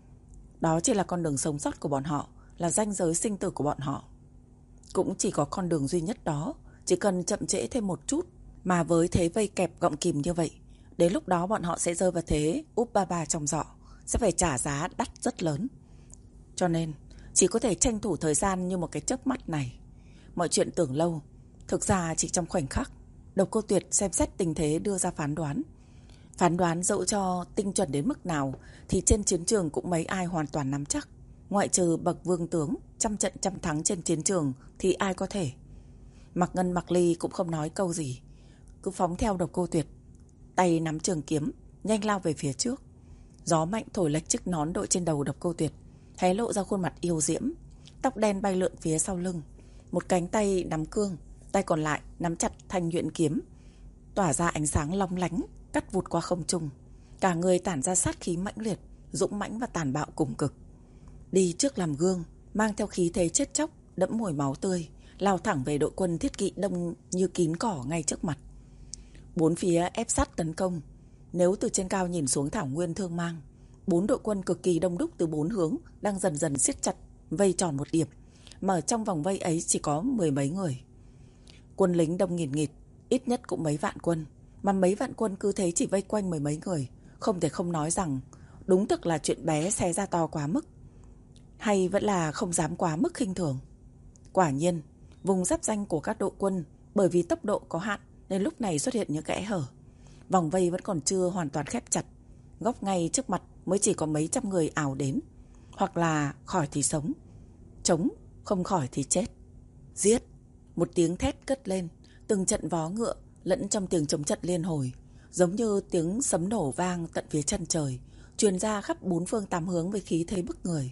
Đó chỉ là con đường sống sót của bọn họ, là ranh giới sinh tử của bọn họ. Cũng chỉ có con đường duy nhất đó, chỉ cần chậm trễ thêm một chút. Mà với thế vây kẹp gọng kìm như vậy, đến lúc đó bọn họ sẽ rơi vào thế úp ba ba trong giỏ, sẽ phải trả giá đắt rất lớn. Cho nên chỉ có thể tranh thủ thời gian như một cái chớp mắt này. Mọi chuyện tưởng lâu, thực ra chỉ trong khoảnh khắc. Độc Cô Tuyệt xem xét tình thế đưa ra phán đoán. Phán đoán dẫu cho tinh chuẩn đến mức nào thì trên chiến trường cũng mấy ai hoàn toàn nắm chắc. Ngoại trừ bậc vương tướng trăm trận trăm thắng trên chiến trường thì ai có thể. Mạc Ngân, Mạc Ly cũng không nói câu gì, cứ phóng theo Độc Cô Tuyệt, tay nắm trường kiếm nhanh lao về phía trước. Gió mạnh thổi lệch chiếc nón đội trên đầu Độc Cô Tuyệt, hé lộ ra khuôn mặt yêu diễm. Tóc đen bay lượn phía sau lưng, một cánh tay nắm cương, tay còn lại nắm chặt thanh nhuyễn kiếm, tỏa ra ánh sáng long lánh, cắt vụt qua không trung. Cả người tản ra sát khí mãnh liệt, dũng mãnh và tàn bạo cùng cực. Đi trước làm gương, mang theo khí thế chết chóc, đẫm mùi máu tươi, lao thẳng về đội quân thiết kỵ đông như kín cỏ ngay trước mặt. Bốn phía ép sát tấn công. Nếu từ trên cao nhìn xuống thảo nguyên Thương Mang, bốn đội quân cực kỳ đông đúc từ bốn hướng đang dần dần siết chặt, vây tròn một điểm, mà ở trong vòng vây ấy chỉ có mười mấy người. Quân lính đông nghìn nghịt, ít nhất cũng mấy vạn quân, mà mấy vạn quân cứ thế chỉ vây quanh mười mấy người, không thể không nói rằng đúng thực là chuyện bé xé ra to quá mức, hay vẫn là không dám quá mức khinh thường. Quả nhiên, vùng giáp ranh của các đội quân bởi vì tốc độ có hạn nên lúc này xuất hiện những kẽ hở. Vòng vây vẫn còn chưa hoàn toàn khép chặt, góc ngay trước mặt mới chỉ có mấy trăm người ảo đến, hoặc là khỏi thì sống, chống không khỏi thì chết. Giết! Một tiếng thét cất lên, từng trận vó ngựa lẫn trong tiếng chống trận liên hồi, giống như tiếng sấm nổ vang tận phía chân trời, truyền ra khắp bốn phương tám hướng với khí thế bức người,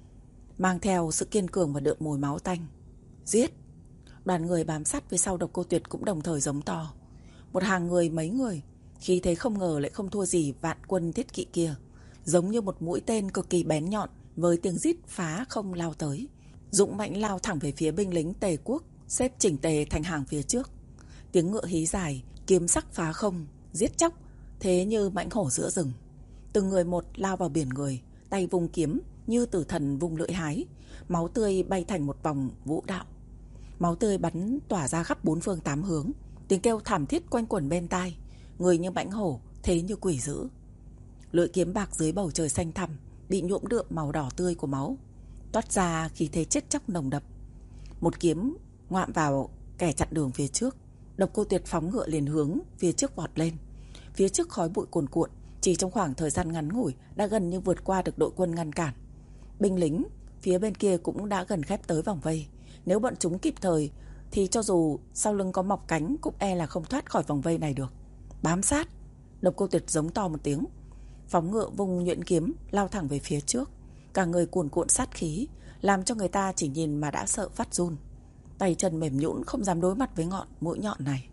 mang theo sự kiên cường và đượm mùi máu tanh. Giết! Đoàn người bám sát phía sau Độc Cô Tuyệt cũng đồng thời giống to. Một hàng người mấy người, khí thế không ngờ lại không thua gì vạn quân thiết kỵ kia, giống như một mũi tên cực kỳ bén nhọn với tiếng rít phá không lao tới, dũng mãnh lao thẳng về phía binh lính Tề quốc xếp chỉnh tề thành hàng phía trước. Tiếng ngựa hí dài, kiếm sắc phá không, giết chóc, thế như mãnh hổ giữa rừng. Từng người một lao vào biển người, tay vung kiếm như tử thần vung lưỡi hái, máu tươi bay thành một vòng vũ đạo. Máu tươi bắn tỏa ra khắp bốn phương tám hướng, tiếng kêu thảm thiết quanh quẩn bên tai, người như mãnh hổ, thế như quỷ dữ. Lưỡi kiếm bạc dưới bầu trời xanh thẳm bị nhuộm đượm màu đỏ tươi của máu, toát ra khí thế chết chóc nồng đậm. Một kiếm ngoạm vào kẻ chặn đường phía trước, Độc Cô Tuyệt phóng ngựa liền hướng phía trước vọt lên. Phía trước khói bụi cuồn cuộn, chỉ trong khoảng thời gian ngắn ngủi đã gần như vượt qua được đội quân ngăn cản. Binh lính phía bên kia cũng đã gần khép tới vòng vây, nếu bọn chúng kịp thời thì cho dù sau lưng có mọc cánh cũng e là không thoát khỏi vòng vây này được. Bám sát! Độc Cô Tuyệt giống to một tiếng, phóng ngựa vùng nhuyễn kiếm lao thẳng về phía trước, cả người cuồn cuộn sát khí, làm cho người ta chỉ nhìn mà đã sợ phát run, tay chân mềm nhũn không dám đối mặt với ngọn mũi nhọn này.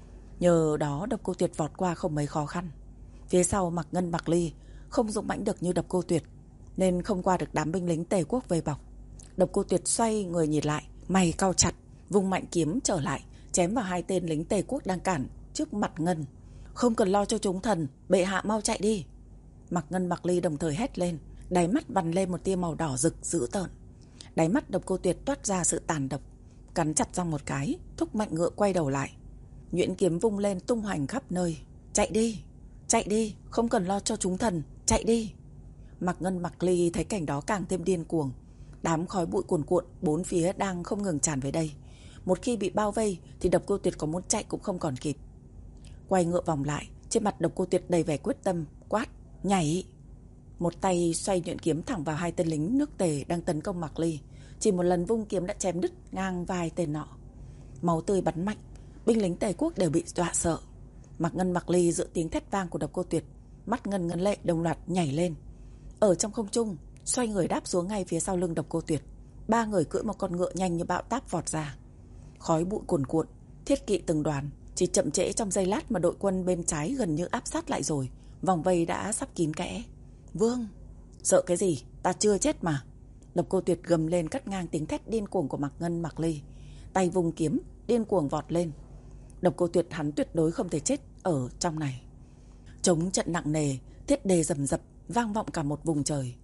Nhờ đó Độc Cô Tuyệt vọt qua không mấy khó khăn. Phía sau Mạc Ngân Mạc Ly không dũng mãnh được như Độc Cô Tuyệt, nên không qua được đám binh lính Tề quốc vây bọc. Độc Cô Tuyệt xoay người nhìn lại, mày cau chặt, vung mạnh kiếm trở lại, chém vào hai tên lính Tề quốc đang cản trước Mạc Ngân. Không cần lo cho chúng thần, bệ hạ mau chạy đi! Mạc Ngân Mạc Ly đồng thời hét lên, đáy mắt vằn lên một tia màu đỏ rực dữ tợn. Đáy mắt Độc Cô Tuyệt toát ra sự tàn độc, cắn chặt răng một cái, thúc mạnh ngựa quay đầu lại. Nhuyễn kiếm vung lên tung hoành khắp nơi. Chạy đi! Chạy đi! Không cần lo cho chúng thần, chạy đi! Mạc Ngân Mạc Ly thấy cảnh đó càng thêm điên cuồng. Đám khói bụi cuồn cuộn bốn phía đang không ngừng tràn về đây. Một khi bị bao vây thì Độc Cô Tuyệt có muốn chạy cũng không còn kịp. Quay ngựa vòng lại, trên mặt Độc Cô Tuyệt đầy vẻ quyết tâm, quát: nhảy! Một tay xoay nhuyễn kiếm thẳng vào hai tên lính nước Tề đang tấn công Mạc Ly. Chỉ một lần vung kiếm đã chém đứt ngang vai tên nọ. Máu tươi bắn mạnh, binh lính Tề quốc đều bị dọa sợ. Mạc Ngân Mạc Ly giữa tiếng thét vang của Độc Cô Tuyệt, mắt ngân ngân lệ đồng loạt nhảy lên. Ở trong không trung, xoay người đáp xuống ngay phía sau lưng Độc Cô Tuyệt. Ba người cưỡi một con ngựa nhanh như bão táp vọt ra. Khói bụi cuồn cuộn, thiết kỵ từng đoàn, chỉ chậm trễ trong giây lát mà đội quân bên trái gần như áp sát lại rồi. Vòng vây đã sắp kín kẽ. Vương! Sợ cái gì? Ta chưa chết mà! Độc Cô Tuyệt gầm lên cắt ngang tiếng thét điên cuồng của Mạc Ngân Mạc Ly. Tay vùng kiếm, điên cuồng vọt lên. Độc Cô Tuyệt hắn tuyệt đối không thể chết ở trong này. Chống trận nặng nề, thiết đề rầm rập, vang vọng cả một vùng trời.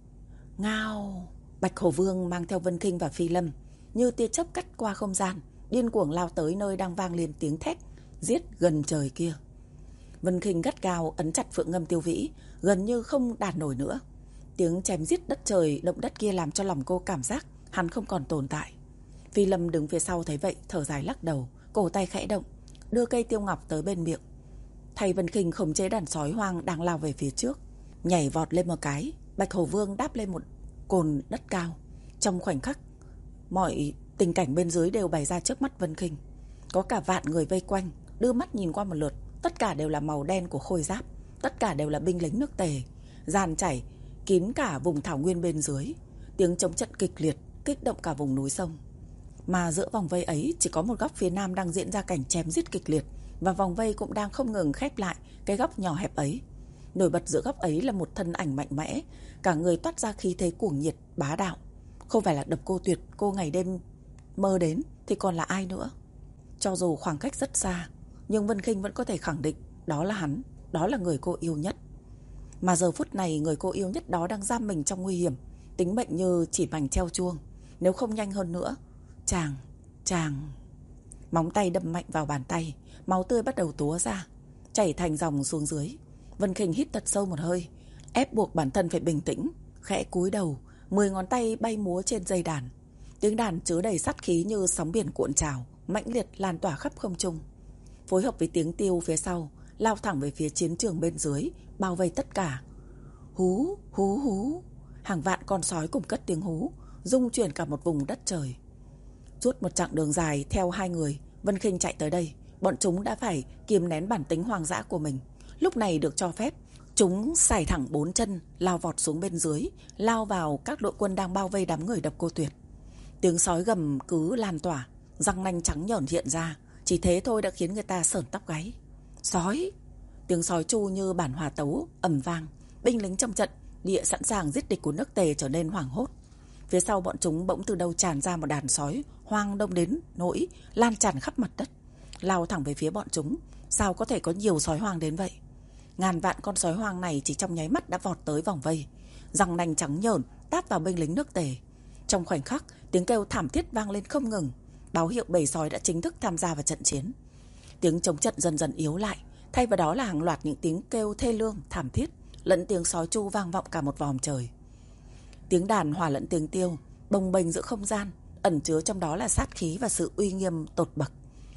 Ngao! Bạch Hổ Vương mang theo Vân Khinh và Phi Lâm, như tia chớp cắt qua không gian, điên cuồng lao tới nơi đang vang lên tiếng thét giết gần trời kia. Vân Khinh gắt gao ấn chặt Phượng Ngâm Tiêu Vĩ, gần như không đàn nổi nữa. Tiếng chém giết đất trời động đất kia làm cho lòng cô cảm giác hắn không còn tồn tại. Phi Lâm đứng phía sau thấy vậy thở dài lắc đầu, cổ tay khẽ động, đưa cây tiêu ngọc tới bên miệng. Thầy Vân Khinh khống chế đàn sói hoang đang lao về phía trước, nhảy vọt lên một cái. Bạch Hổ Vương đáp lên một cồn đất cao. Trong khoảnh khắc, mọi tình cảnh bên dưới đều bày ra trước mắt Vân Khinh. Có cả vạn người vây quanh, đưa mắt nhìn qua một lượt, tất cả đều là màu đen của khôi giáp, tất cả đều là binh lính nước Tề, dàn chảy kín cả vùng thảo nguyên bên dưới. Tiếng chống trận kịch liệt, kích động cả vùng núi sông. Mà giữa vòng vây ấy chỉ có một góc phía nam đang diễn ra cảnh chém giết kịch liệt, và vòng vây cũng đang không ngừng khép lại cái góc nhỏ hẹp ấy. Nổi bật giữa góc ấy là một thân ảnh mạnh mẽ, cả người toát ra khí thế cuồng nhiệt, bá đạo. Không phải là Độc Cô Tuyệt cô ngày đêm mơ đến thì còn là ai nữa. Cho dù khoảng cách rất xa, nhưng Vân Khinh vẫn có thể khẳng định đó là hắn, đó là người cô yêu nhất. Mà giờ phút này người cô yêu nhất đó đang giam mình trong nguy hiểm, tính mệnh như chỉ mảnh treo chuông. Nếu không nhanh hơn nữa, chàng, chàng... Móng tay đâm mạnh vào bàn tay, máu tươi bắt đầu túa ra, chảy thành dòng xuống dưới. Vân Khinh hít thật sâu một hơi, ép buộc bản thân phải bình tĩnh, khẽ cúi đầu, mười ngón tay bay múa trên dây đàn. Tiếng đàn chứa đầy sát khí như sóng biển cuộn trào, mãnh liệt lan tỏa khắp không trung. Phối hợp với tiếng tiêu phía sau, lao thẳng về phía chiến trường bên dưới, bao vây tất cả. Hú, hú, hú. Hàng vạn con sói cùng cất tiếng hú, rung chuyển cả một vùng đất trời. Suốt một chặng đường dài theo hai người, Vân Khinh chạy tới đây, bọn chúng đã phải kiềm nén bản tính hoang dã của mình. Lúc này được cho phép, chúng xài thẳng bốn chân, lao vọt xuống bên dưới, lao vào các đội quân đang bao vây đám người Độc Cô Tuyệt. Tiếng sói gầm cứ lan tỏa, răng nanh trắng nhởn hiện ra, chỉ thế thôi đã khiến người ta sởn tóc gáy. Sói! Tiếng sói tru như bản hòa tấu ầm vang, binh lính trong trận địa sẵn sàng giết địch của nước Tề trở nên hoảng hốt. Phía sau bọn chúng bỗng từ đâu tràn ra một đàn sói hoang đông đến nỗi lan tràn khắp mặt đất, lao thẳng về phía bọn chúng. Sao có thể có nhiều sói hoang đến vậy? Ngàn vạn con sói hoang này chỉ trong nháy mắt đã vọt tới vòng vây, răng nanh trắng nhởn táp vào binh lính nước Tề. Trong khoảnh khắc, tiếng kêu thảm thiết vang lên không ngừng, báo hiệu bầy sói đã chính thức tham gia vào trận chiến. Tiếng chống trận dần dần yếu lại, thay vào đó là hàng loạt những tiếng kêu thê lương, thảm thiết, lẫn tiếng sói tru vang vọng cả một vòm trời. Tiếng đàn hòa lẫn tiếng tiêu, bồng bềnh giữa không gian, ẩn chứa trong đó là sát khí và sự uy nghiêm tột bậc.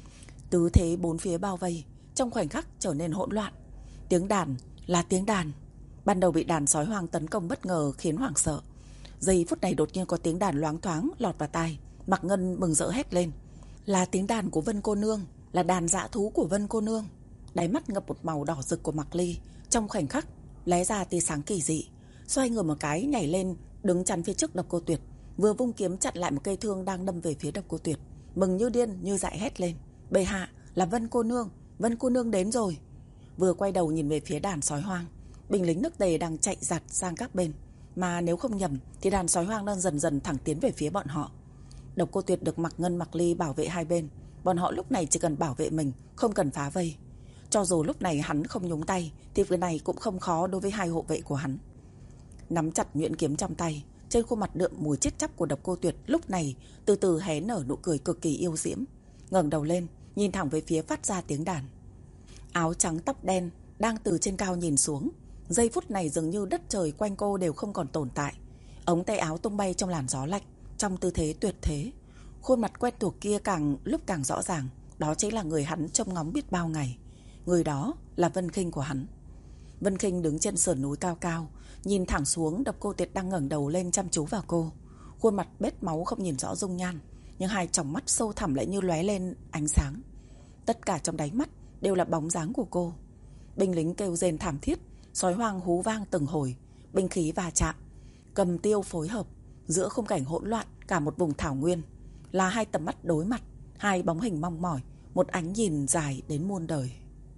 Tứ thế bốn phía bao vây, trong khoảnh khắc trở nên hỗn loạn. Tiếng đàn là tiếng đàn. Ban đầu bị đàn sói hoang tấn công bất ngờ khiến hoảng sợ. Giây phút này đột nhiên có tiếng đàn loáng thoáng lọt vào tai. Mạc Ngân mừng rỡ hét lên. Là tiếng đàn của Vân cô nương, là đàn dã thú của Vân cô nương. Đáy mắt ngập một màu đỏ rực của Mạc Ly, trong khoảnh khắc lóe ra tia sáng kỳ dị. Xoay người một cái nhảy lên, đứng chắn phía trước Độc Cô Tuyệt, vừa vung kiếm chặn lại một cây thương đang đâm về phía Độc Cô Tuyệt. Mừng như điên như dại hét lên. Bệ hạ, là Vân cô nương, Vân cô nương đến rồi. Vừa quay đầu nhìn về phía đàn sói hoang, binh lính nước Tề đang chạy giặt sang các bên, mà nếu không nhầm thì đàn sói hoang đang dần dần thẳng tiến về phía bọn họ. Độc Cô Tuyệt được Mạc Ngân, Mạc Ly bảo vệ hai bên. Bọn họ lúc này chỉ cần bảo vệ mình, không cần phá vây. Cho dù lúc này hắn không nhúng tay thì việc này cũng không khó đối với hai hộ vệ của hắn. Nắm chặt nhuyễn kiếm trong tay, trên khuôn mặt đượm mùi chết chóc của Độc Cô Tuyệt lúc này từ từ hé nở nụ cười cực kỳ yêu diễm, ngẩng đầu lên nhìn thẳng về phía phát ra tiếng đàn. Áo trắng tóc đen đang từ trên cao nhìn xuống, giây phút này dường như đất trời quanh cô đều không còn tồn tại. Ống tay áo tung bay trong làn gió lạnh, trong tư thế tuyệt thế. Khuôn mặt quen thuộc kia càng lúc càng rõ ràng, đó chính là người hắn trông ngóng biết bao ngày. Người đó là Vân Khinh của hắn. Vân Khinh đứng trên sườn núi cao cao, nhìn thẳng xuống. Độc Cô Tuyệt đang ngẩng đầu lên chăm chú vào cô. Khuôn mặt bết máu không nhìn rõ dung nhan, nhưng hai tròng mắt sâu thẳm lại như lóe lên ánh sáng. Tất cả trong đáy mắt đều là bóng dáng của cô. Binh lính kêu rên thảm thiết, sói hoang hú vang từng hồi, binh khí va chạm, cầm tiêu phối hợp. Giữa khung cảnh hỗn loạn cả một vùng thảo nguyên là hai tầm mắt đối mặt, hai bóng hình mong mỏi, một ánh nhìn dài đến muôn đời.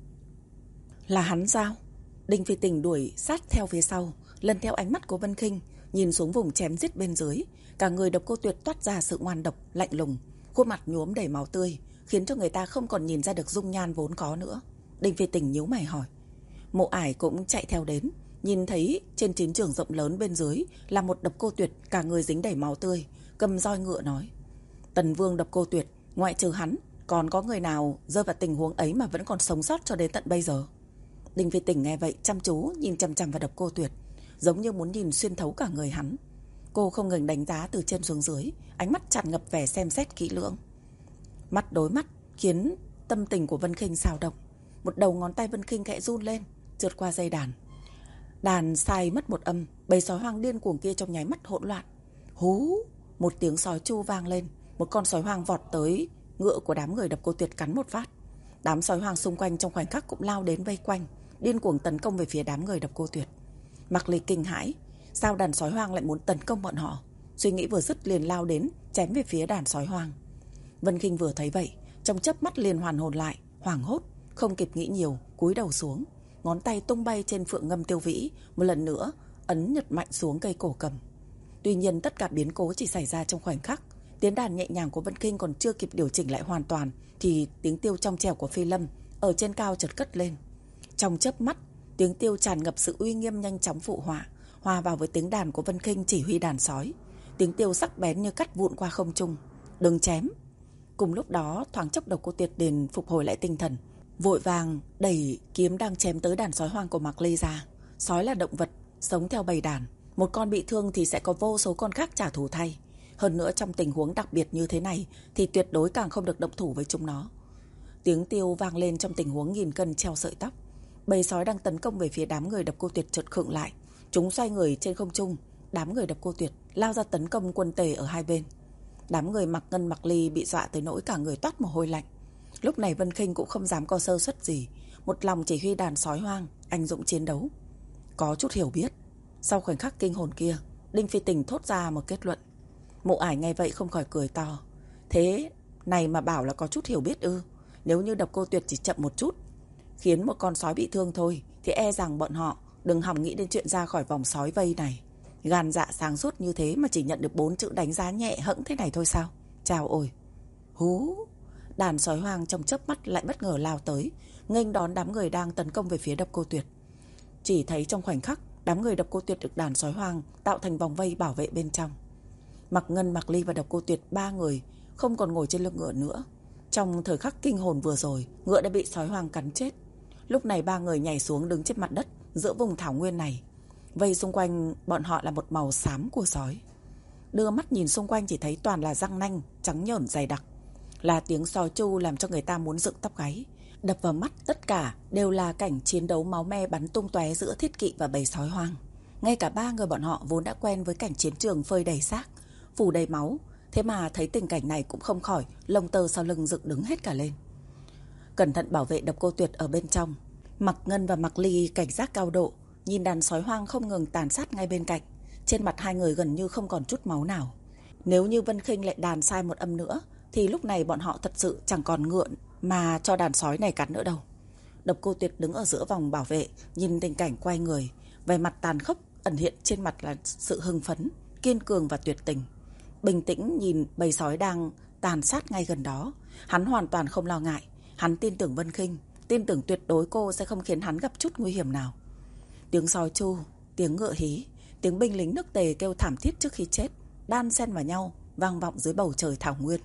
Là hắn sao? Đinh Phi Tình đuổi sát theo phía sau, lần theo ánh mắt của Vân Khinh, nhìn xuống vùng chém giết bên dưới. Cả người Độc Cô Tuyệt toát ra sự ngoan độc, lạnh lùng, khuôn mặt nhuốm đầy máu tươi, khiến cho người ta không còn nhìn ra được dung nhan vốn có nữa. Đinh Phi Tình nhíu mày hỏi. Mộ Ải cũng chạy theo đến, nhìn thấy trên chiến trường rộng lớn bên dưới là một Độc Cô Tuyệt cả người dính đầy máu tươi, cầm roi ngựa nói: Tần Vương Độc Cô Tuyệt, ngoại trừ hắn, còn có người nào rơi vào tình huống ấy mà vẫn còn sống sót cho đến tận bây giờ? Đinh Phi Tình nghe vậy chăm chú nhìn chằm chằm vào Độc Cô Tuyệt, giống như muốn nhìn xuyên thấu cả người hắn. Cô không ngừng đánh giá từ trên xuống dưới, ánh mắt tràn ngập vẻ xem xét kỹ lưỡng. Mắt đối mắt khiến tâm tình của Vân Khinh xao động. Một đầu ngón tay Vân Khinh khẽ run lên, trượt qua dây đàn. Đàn sai mất một âm, bầy sói hoang điên cuồng kia trong nháy mắt hỗn loạn. Hú! Một tiếng sói chu vang lên, một con sói hoang vọt tới ngựa của đám người Độc Cô Tuyệt cắn một phát. Đám sói hoang xung quanh trong khoảnh khắc cũng lao đến vây quanh, điên cuồng tấn công về phía đám người Độc Cô Tuyệt. Mạc Ly kinh hãi, sao đàn sói hoang lại muốn tấn công bọn họ? Suy nghĩ vừa dứt liền lao đến chém về phía đàn sói hoang. Vân Khinh vừa thấy vậy, trong chớp mắt liền hoàn hồn lại, hoảng hốt, không kịp nghĩ nhiều, cúi đầu xuống, ngón tay tung bay trên phượng ngâm tiêu vĩ, một lần nữa ấn nhật mạnh xuống cây cổ cầm. Tuy nhiên tất cả biến cố chỉ xảy ra trong khoảnh khắc. Tiếng đàn nhẹ nhàng của Vân Kinh còn chưa kịp điều chỉnh lại hoàn toàn thì tiếng tiêu trong trẻo của Phi Lâm ở trên cao chợt cất lên. Trong chớp mắt, tiếng tiêu tràn ngập sự uy nghiêm nhanh chóng phụ họa, hòa vào với tiếng đàn của Vân Kinh chỉ huy đàn sói. Tiếng tiêu sắc bén như cắt vụn qua không trung. Đừng chém. Cùng lúc đó, thoáng chốc Độc Cô Tuyệt đền phục hồi lại tinh thần, vội vàng đẩy kiếm đang chém tới đàn sói hoang của Mạc Ly ra. Sói là động vật sống theo bầy đàn, một con bị thương thì sẽ có vô số con khác trả thù thay. Hơn nữa trong tình huống đặc biệt như thế này thì tuyệt đối càng không được động thủ với chúng nó. Tiếng tiêu vang lên trong tình huống nghìn cân treo sợi tóc. Bầy sói đang tấn công về phía đám người Độc Cô Tuyệt chợt khựng lại. Chúng xoay người trên không trung. Đám người Độc Cô Tuyệt lao ra tấn công quân tề ở hai bên. Đám người Mạc Ngân Mạc Ly bị dọa tới nỗi cả người toát mồ hôi lạnh. Lúc này Vân Khinh cũng không dám có sơ suất gì, một lòng chỉ huy đàn sói hoang anh dũng chiến đấu. Có chút hiểu biết. Sau khoảnh khắc kinh hồn kia, Đinh Phi Tình thốt ra một kết luận. Mộ Ải nghe vậy không khỏi cười to. Thế này mà bảo là có chút hiểu biết ư? Nếu như Độc Cô Tuyệt chỉ chậm một chút, khiến một con sói bị thương thôi, thì e rằng bọn họ đừng hòng nghĩ đến chuyện ra khỏi vòng sói vây này. Gan dạ sáng suốt như thế mà chỉ nhận được bốn chữ đánh giá nhẹ hẫng thế này thôi sao? Chào ôi. Hú. Đàn sói hoang trong chớp mắt lại bất ngờ lao tới, nghênh đón đám người đang tấn công về phía Độc Cô Tuyệt. Chỉ thấy trong khoảnh khắc, đám người Độc Cô Tuyệt được đàn sói hoang tạo thành vòng vây bảo vệ bên trong. Mạc Ngân, Mạc Ly và Độc Cô Tuyệt ba người không còn ngồi trên lưng ngựa nữa. Trong thời khắc kinh hồn vừa rồi, ngựa đã bị sói hoang cắn chết. Lúc này ba người nhảy xuống đứng trên mặt đất giữa vùng thảo nguyên này. Vây xung quanh bọn họ là một màu xám của sói. Đưa mắt nhìn xung quanh chỉ thấy toàn là răng nanh trắng nhởn dày đặc. Là tiếng sói tru làm cho người ta muốn dựng tóc gáy. Đập vào mắt tất cả đều là cảnh chiến đấu máu me bắn tung tóe giữa thiết kỵ và bầy sói hoang. Ngay cả ba người bọn họ vốn đã quen với cảnh chiến trường phơi đầy xác, phủ đầy máu, thế mà thấy tình cảnh này cũng không khỏi lông tơ sau lưng dựng đứng hết cả lên. Cẩn thận bảo vệ Độc Cô Tuyệt ở bên trong, Mạc Ngân và Mạc Ly cảnh giác cao độ, nhìn đàn sói hoang không ngừng tàn sát ngay bên cạnh. Trên mặt hai người gần như không còn chút máu nào. Nếu như Vân Khinh lại đàn sai một âm nữa thì lúc này bọn họ thật sự chẳng còn ngựa mà cho đàn sói này cắn nữa đâu. Độc Cô Tuyệt đứng ở giữa vòng bảo vệ, nhìn tình cảnh quay người, vẻ mặt tàn khốc ẩn hiện trên mặt là sự hưng phấn, kiên cường và tuyệt tình. Bình tĩnh nhìn bầy sói đang tàn sát ngay gần đó, hắn hoàn toàn không lo ngại. Hắn tin tưởng Vân Khinh, tin tưởng tuyệt đối cô sẽ không khiến hắn gặp chút nguy hiểm nào. Tiếng sói tru, tiếng ngựa hí, tiếng binh lính nước Tề kêu thảm thiết trước khi chết đan xen vào nhau, vang vọng dưới bầu trời thảo nguyên,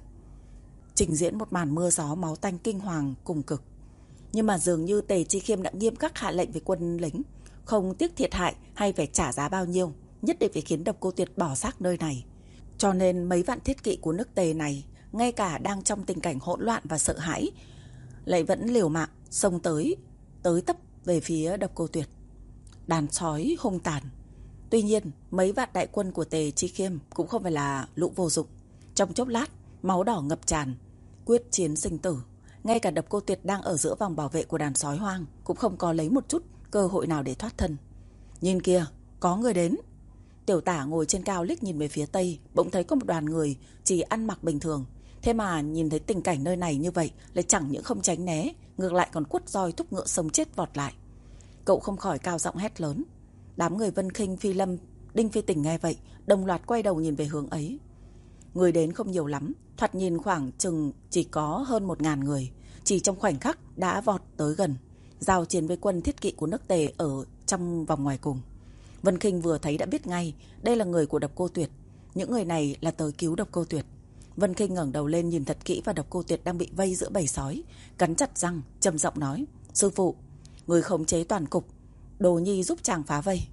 trình diễn một màn mưa gió máu tanh kinh hoàng cùng cực. Nhưng mà dường như Tề Chi Khiêm đã nghiêm khắc hạ lệnh với quân lính, không tiếc thiệt hại hay phải trả giá bao nhiêu, nhất định phải khiến Độc Cô Tuyệt bỏ xác nơi này. Cho nên mấy vạn thiết kỵ của nước Tề này, ngay cả đang trong tình cảnh hỗn loạn và sợ hãi, lại vẫn liều mạng xông tới, tới tấp về phía Độc Cô Tuyệt. Đàn sói hung tàn. Tuy nhiên, mấy vạn đại quân của Tề Chi Khiêm cũng không phải là lũ vô dụng. Trong chốc lát, máu đỏ ngập tràn, quyết chiến sinh tử. Ngay cả Độc Cô Tuyệt đang ở giữa vòng bảo vệ của đàn sói hoang cũng không có lấy một chút cơ hội nào để thoát thân. Nhìn kìa, có người đến. Tiểu Tả ngồi trên cao liếc nhìn về phía tây, bỗng thấy có một đoàn người chỉ ăn mặc bình thường. Thế mà nhìn thấy tình cảnh nơi này như vậy, lại chẳng những không tránh né, ngược lại còn quất roi thúc ngựa sống chết vọt lại. Cậu không khỏi cao giọng hét lớn. Đám người Vân Khinh, Phi Lâm, Đinh Phi Tình nghe vậy, đồng loạt quay đầu nhìn về hướng ấy. Người đến không nhiều lắm, thoạt nhìn khoảng chừng chỉ có hơn một ngàn người, chỉ trong khoảnh khắc đã vọt tới gần, giao chiến với quân thiết kỵ của nước Tề ở trong vòng ngoài cùng. Vân Khinh vừa thấy đã biết ngay, đây là người của Độc Cô Tuyệt. Những người này là tới cứu Độc Cô Tuyệt. Vân Khinh ngẩng đầu lên nhìn thật kỹ vào Độc Cô Tuyệt đang bị vây giữa bầy sói, cắn chặt răng, trầm giọng nói: "Sư phụ, người khống chế toàn cục, Đồ Nhi giúp chàng phá vây."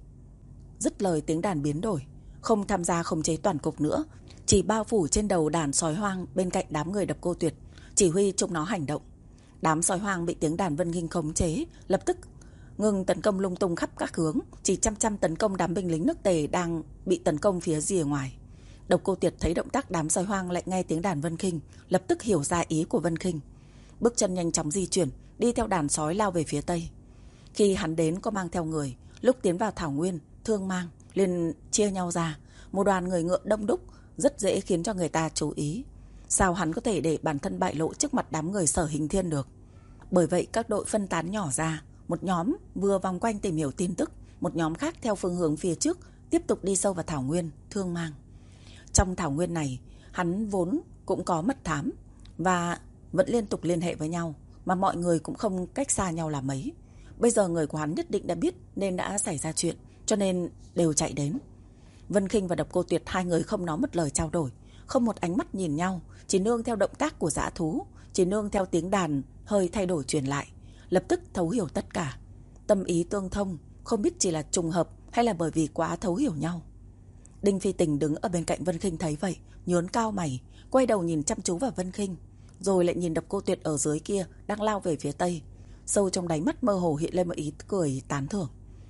Dứt lời tiếng đàn biến đổi, không tham gia khống chế toàn cục nữa, chỉ bao phủ trên đầu đàn sói hoang bên cạnh đám người Độc Cô Tuyệt, chỉ huy chúng nó hành động. Đám sói hoang bị tiếng đàn Vân Khinh khống chế, lập tức ngừng tấn công lung tung khắp các hướng, chỉ chăm chăm tấn công đám binh lính nước Tề đang bị tấn công phía rìa ngoài. Độc Cô Tuyệt thấy động tác đám sói hoang lại nghe tiếng đàn Vân Khinh, lập tức hiểu ra ý của Vân Khinh, bước chân nhanh chóng di chuyển, đi theo đàn sói lao về phía tây. Khi hắn đến có mang theo người, lúc tiến vào thảo nguyên, Thương Mang liền chia nhau ra, một đoàn người ngựa đông đúc, rất dễ khiến cho người ta chú ý. Sao hắn có thể để bản thân bại lộ trước mặt đám người Sở Hình Thiên được? Bởi vậy các đội phân tán nhỏ ra, một nhóm vừa vòng quanh tìm hiểu tin tức, một nhóm khác theo phương hướng phía trước tiếp tục đi sâu vào thảo nguyên Thương Mang. Trong thảo nguyên này, hắn vốn cũng có mật thám và vẫn liên tục liên hệ với nhau, mà mọi người cũng không cách xa nhau là mấy. Bây giờ người của hắn nhất định đã biết nên đã xảy ra chuyện, cho nên đều chạy đến. Vân Khinh và Độc Cô Tuyệt hai người không nói một lời trao đổi, không một ánh mắt nhìn nhau, chỉ nương theo động tác của dã thú, chỉ nương theo tiếng đàn hơi thay đổi truyền lại, lập tức thấu hiểu tất cả. Tâm ý tương thông, không biết chỉ là trùng hợp hay là bởi vì quá thấu hiểu nhau. Đinh Phi Tình đứng ở bên cạnh Vân Khinh thấy vậy, nhướng cao mày, quay đầu nhìn chăm chú vào Vân Khinh, rồi lại nhìn Độc Cô Tuyệt ở dưới kia đang lao về phía tây. Sâu trong đáy mắt mơ hồ hiện lên một ý cười tán thưởng.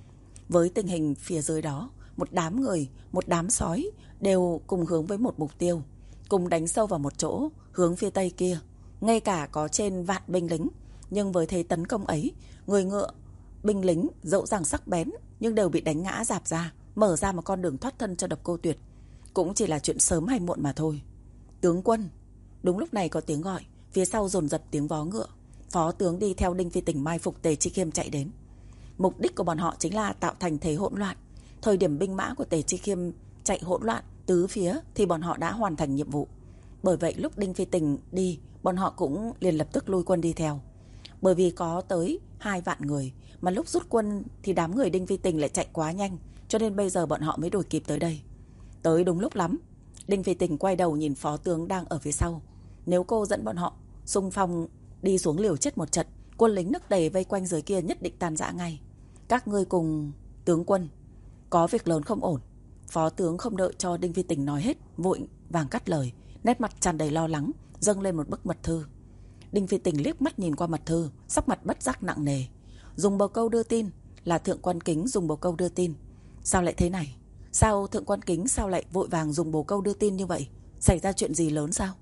Với tình hình phía dưới đó, một đám người, một đám sói đều cùng hướng với một mục tiêu, cùng đánh sâu vào một chỗ, hướng phía tây kia. Ngay cả có trên vạn binh lính, nhưng với thế tấn công ấy, người ngựa, binh lính dẫu rằng sắc bén nhưng đều bị đánh ngã rạp ra, mở ra một con đường thoát thân cho Độc Cô Tuyệt. Cũng chỉ là chuyện sớm hay muộn mà thôi. Tướng quân! Đúng lúc này có tiếng gọi, phía sau dồn dập tiếng vó ngựa. Phó tướng đi theo Đinh Phi Tình mai phục Tề Chi Khiêm chạy đến. Mục đích của bọn họ chính là tạo thành thế hỗn loạn. Thời điểm binh mã của Tề Chi Khiêm chạy hỗn loạn tứ phía thì bọn họ đã hoàn thành nhiệm vụ. Bởi vậy lúc Đinh Phi Tình đi, bọn họ cũng liền lập tức lui quân đi theo. Bởi vì có tới hai vạn người, mà lúc rút quân thì đám người Đinh Phi Tình lại chạy quá nhanh, cho nên bây giờ bọn họ mới đuổi kịp tới đây. Tới đúng lúc lắm. Đinh Phi Tình quay đầu nhìn phó tướng đang ở phía sau. Nếu cô dẫn bọn họ xung phong đi xuống liều chết một trận, quân lính nức đầy vây quanh dưới kia nhất định tan rã ngay. Các ngươi cùng... Tướng quân, có việc lớn không ổn. Phó tướng không đợi cho Đinh Phi Tình nói hết, vội vàng cắt lời, nét mặt tràn đầy lo lắng, dâng lên một bức mật thư. Đinh Phi Tình liếc mắt nhìn qua mật thư, sắc mặt bất giác nặng nề. Dùng bồ câu đưa tin, là Thượng Quan Kính dùng bồ câu đưa tin. Sao lại thế này? Sao Thượng Quan Kính sao lại vội vàng dùng bồ câu đưa tin như vậy? Xảy ra chuyện gì lớn sao?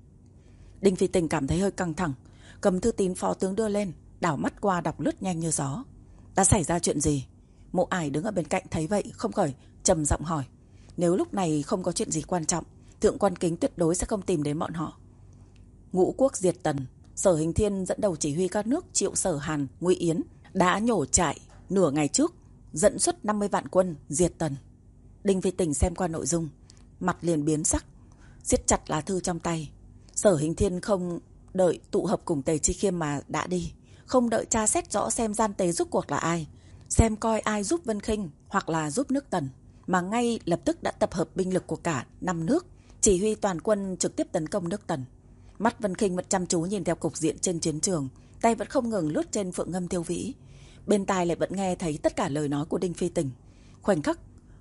Đinh Phi Tình cảm thấy hơi căng thẳng, cầm thư tín phó tướng đưa lên, đảo mắt qua đọc lướt nhanh như gió. Đã xảy ra chuyện gì? Mộ Ải đứng ở bên cạnh thấy vậy không khỏi trầm giọng hỏi. Nếu lúc này không có chuyện gì quan trọng, Thượng Quan Kính tuyệt đối sẽ không tìm đến bọn họ. Ngũ quốc diệt Tần, Sở Hình Thiên dẫn đầu chỉ huy các nước Triệu, Sở, Hàn, Ngụy, Yến đã nhổ trại nửa ngày trước, dẫn xuất năm mươi vạn quân diệt Tần. Đinh Phi Tình xem qua nội dung, mặt liền biến sắc, siết chặt lá thư trong tay. Sở Hình Thiên không đợi tụ hợp cùng Tề Chi Khiêm mà đã đi, không đợi tra xét rõ xem gian tế rút cuộc là ai, xem coi ai giúp Vân Khinh hoặc là giúp nước Tần, mà ngay lập tức đã tập hợp binh lực của cả năm nước, chỉ huy toàn quân trực tiếp tấn công nước Tần. Mắt Vân Khinh vẫn chăm chú nhìn theo cục diện trên chiến trường, tay vẫn không ngừng lướt trên phượng ngâm tiêu vĩ, bên tai lại vẫn nghe thấy tất cả lời nói của Đinh Phi Tình. Khoảnh khắc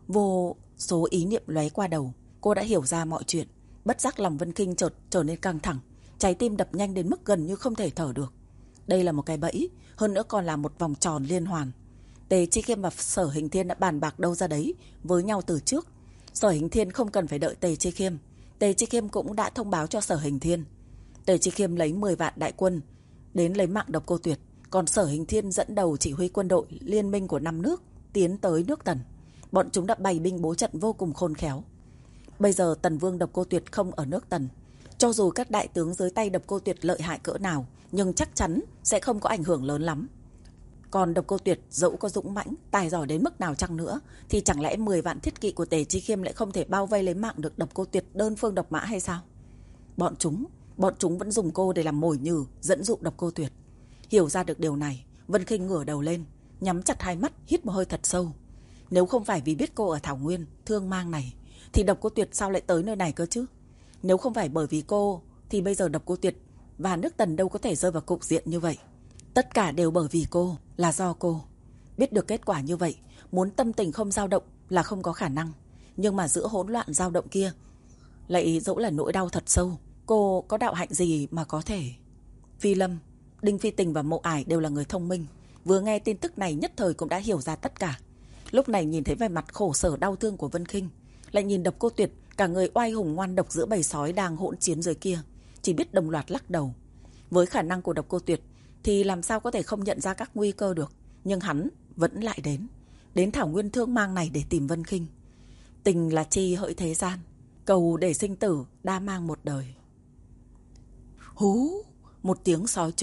vô số ý niệm lóe qua đầu, cô đã hiểu ra mọi chuyện. Bất giác lòng Vân Khinh chợt trở nên căng thẳng, trái tim đập nhanh đến mức gần như không thể thở được. Đây là một cái bẫy, hơn nữa còn là một vòng tròn liên hoàn. Tề Chi Khiêm và Sở Hình Thiên đã bàn bạc đâu ra đấy với nhau từ trước. Sở Hình Thiên không cần phải đợi Tề Chi Khiêm, Tề Chi Khiêm cũng đã thông báo cho Sở Hình Thiên. Tề Chi Khiêm lấy mười vạn đại quân đến lấy mạng Độc Cô Tuyệt, còn Sở Hình Thiên dẫn đầu chỉ huy quân đội liên minh của năm nước tiến tới nước Tần. Bọn chúng đã bày binh bố trận vô cùng khôn khéo. Bây giờ Tần Vương Độc Cô Tuyệt không ở nước Tần, cho dù các đại tướng dưới tay Độc Cô Tuyệt lợi hại cỡ nào, nhưng chắc chắn sẽ không có ảnh hưởng lớn lắm. Còn Độc Cô Tuyệt dẫu có dũng mãnh, tài giỏi đến mức nào chăng nữa, thì chẳng lẽ mười vạn thiết kỵ của Tề Chi Khiêm lại không thể bao vây lấy mạng được Độc Cô Tuyệt đơn phương độc mã hay sao? Bọn chúng, bọn chúng vẫn dùng cô để làm mồi nhử, dẫn dụ Độc Cô Tuyệt. Hiểu ra được điều này, Vân Khinh ngửa đầu lên, nhắm chặt hai mắt, hít một hơi thật sâu. Nếu không phải vì biết cô ở Thảo Nguyên Thương Mang này, thì Độc Cô Tuyệt sao lại tới nơi này cơ chứ? Nếu không phải bởi vì cô, thì bây giờ Độc Cô Tuyệt và nước Tần đâu có thể rơi vào cục diện như vậy. Tất cả đều bởi vì cô, là do cô. Biết được kết quả như vậy, muốn tâm tình không dao động là không có khả năng. Nhưng mà giữa hỗn loạn dao động kia, lại dẫu là nỗi đau thật sâu, cô có đạo hạnh gì mà có thể? Phi Lâm, Đinh Phi Tình và Mộ Ải đều là người thông minh, vừa nghe tin tức này nhất thời cũng đã hiểu ra tất cả. Lúc này nhìn thấy vẻ mặt khổ sở đau thương của Vân Khinh, lại nhìn Độc Cô Tuyệt, cả người oai hùng ngoan độc giữa bầy sói đang hỗn chiến dưới kia, chỉ biết đồng loạt lắc đầu. Với khả năng của Độc Cô Tuyệt thì làm sao có thể không nhận ra các nguy cơ được, nhưng hắn vẫn lại đến, đến Thảo Nguyên Thương Mang này để tìm Vân Khinh. Tình là chi hỡi thế gian, cầu để sinh tử đa mang một đời. Hú, một tiếng sói chu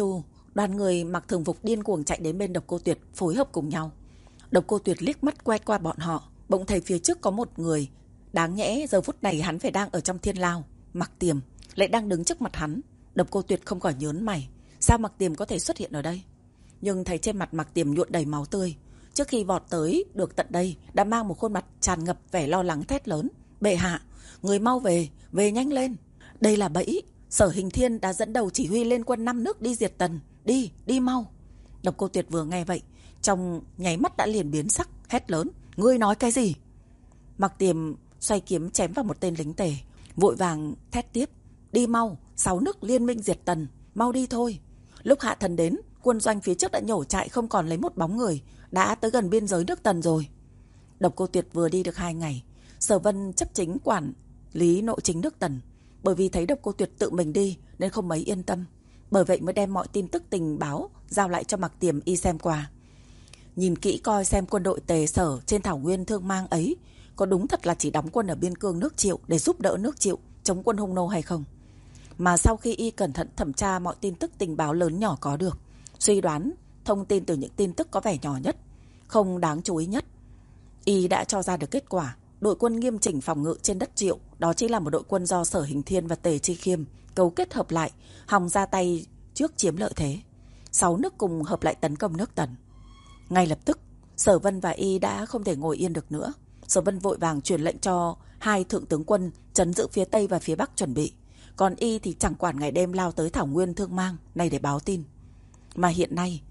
Đoàn người mặc thường phục điên cuồng chạy đến bên Độc Cô Tuyệt phối hợp cùng nhau. Độc Cô Tuyệt liếc mắt quét qua bọn họ, bỗng thấy phía trước có một người. Đáng nhẽ giờ phút này hắn phải đang ở trong thiên lao. Mặc Tiềm lại đang đứng trước mặt hắn. Độc Cô Tuyệt không khỏi nhớn mày. Sao Mặc Tiềm có thể xuất hiện ở đây? Nhưng thấy trên mặt Mặc Tiềm nhuộn đầy máu tươi. Trước khi vọt tới được tận đây đã mang một khuôn mặt tràn ngập vẻ lo lắng thét lớn: bệ hạ, người mau về, về nhanh lên. Đây là bẫy. Sở Hình Thiên đã dẫn đầu chỉ huy lên quân năm nước đi diệt Tần. Đi, đi mau. Độc Cô Tuyệt vừa nghe vậy, trong nháy mắt đã liền biến sắc, hét lớn: ngươi nói cái gì? Mặc Tiềm xoay kiếm chém vào một tên lính tề, vội vàng thét tiếp: đi mau, sáu nước liên minh diệt Tần, mau đi thôi. Lúc hạ thần đến, quân doanh phía trước đã nhổ trại không còn lấy một bóng người, đã tới gần biên giới nước Tần rồi. Độc Cô Tuyệt vừa đi được hai ngày, Sở Vân chấp chính quản lý nội chính nước Tần. Bởi vì thấy Độc Cô Tuyệt tự mình đi nên không mấy yên tâm, bởi vậy mới đem mọi tin tức tình báo giao lại cho Mặc Tiềm y xem qua. Nhìn kỹ coi xem quân đội Tề Sở trên thảo nguyên Thương Mang ấy có đúng thật là chỉ đóng quân ở biên cương nước Triệu để giúp đỡ nước Triệu chống quân Hung nô hay không. Mà sau khi y cẩn thận thẩm tra mọi tin tức tình báo lớn nhỏ có được, suy đoán thông tin từ những tin tức có vẻ nhỏ nhất, không đáng chú ý nhất, y đã cho ra được kết quả. Đội quân nghiêm chỉnh phòng ngự trên đất Triệu đó chính là một đội quân do Sở Hình Thiên và Tề Chi Khiêm cấu kết hợp lại, hòng ra tay trước chiếm lợi thế. Sáu nước cùng hợp lại tấn công nước Tần. Ngay lập tức, Sở Vân và y đã không thể ngồi yên được nữa. Sở Vân vội vàng truyền lệnh cho hai thượng tướng quân trấn giữ phía Tây và phía Bắc chuẩn bị. Còn y thì chẳng quản ngày đêm lao tới thảo nguyên Thương Mang này để báo tin. Mà hiện nay,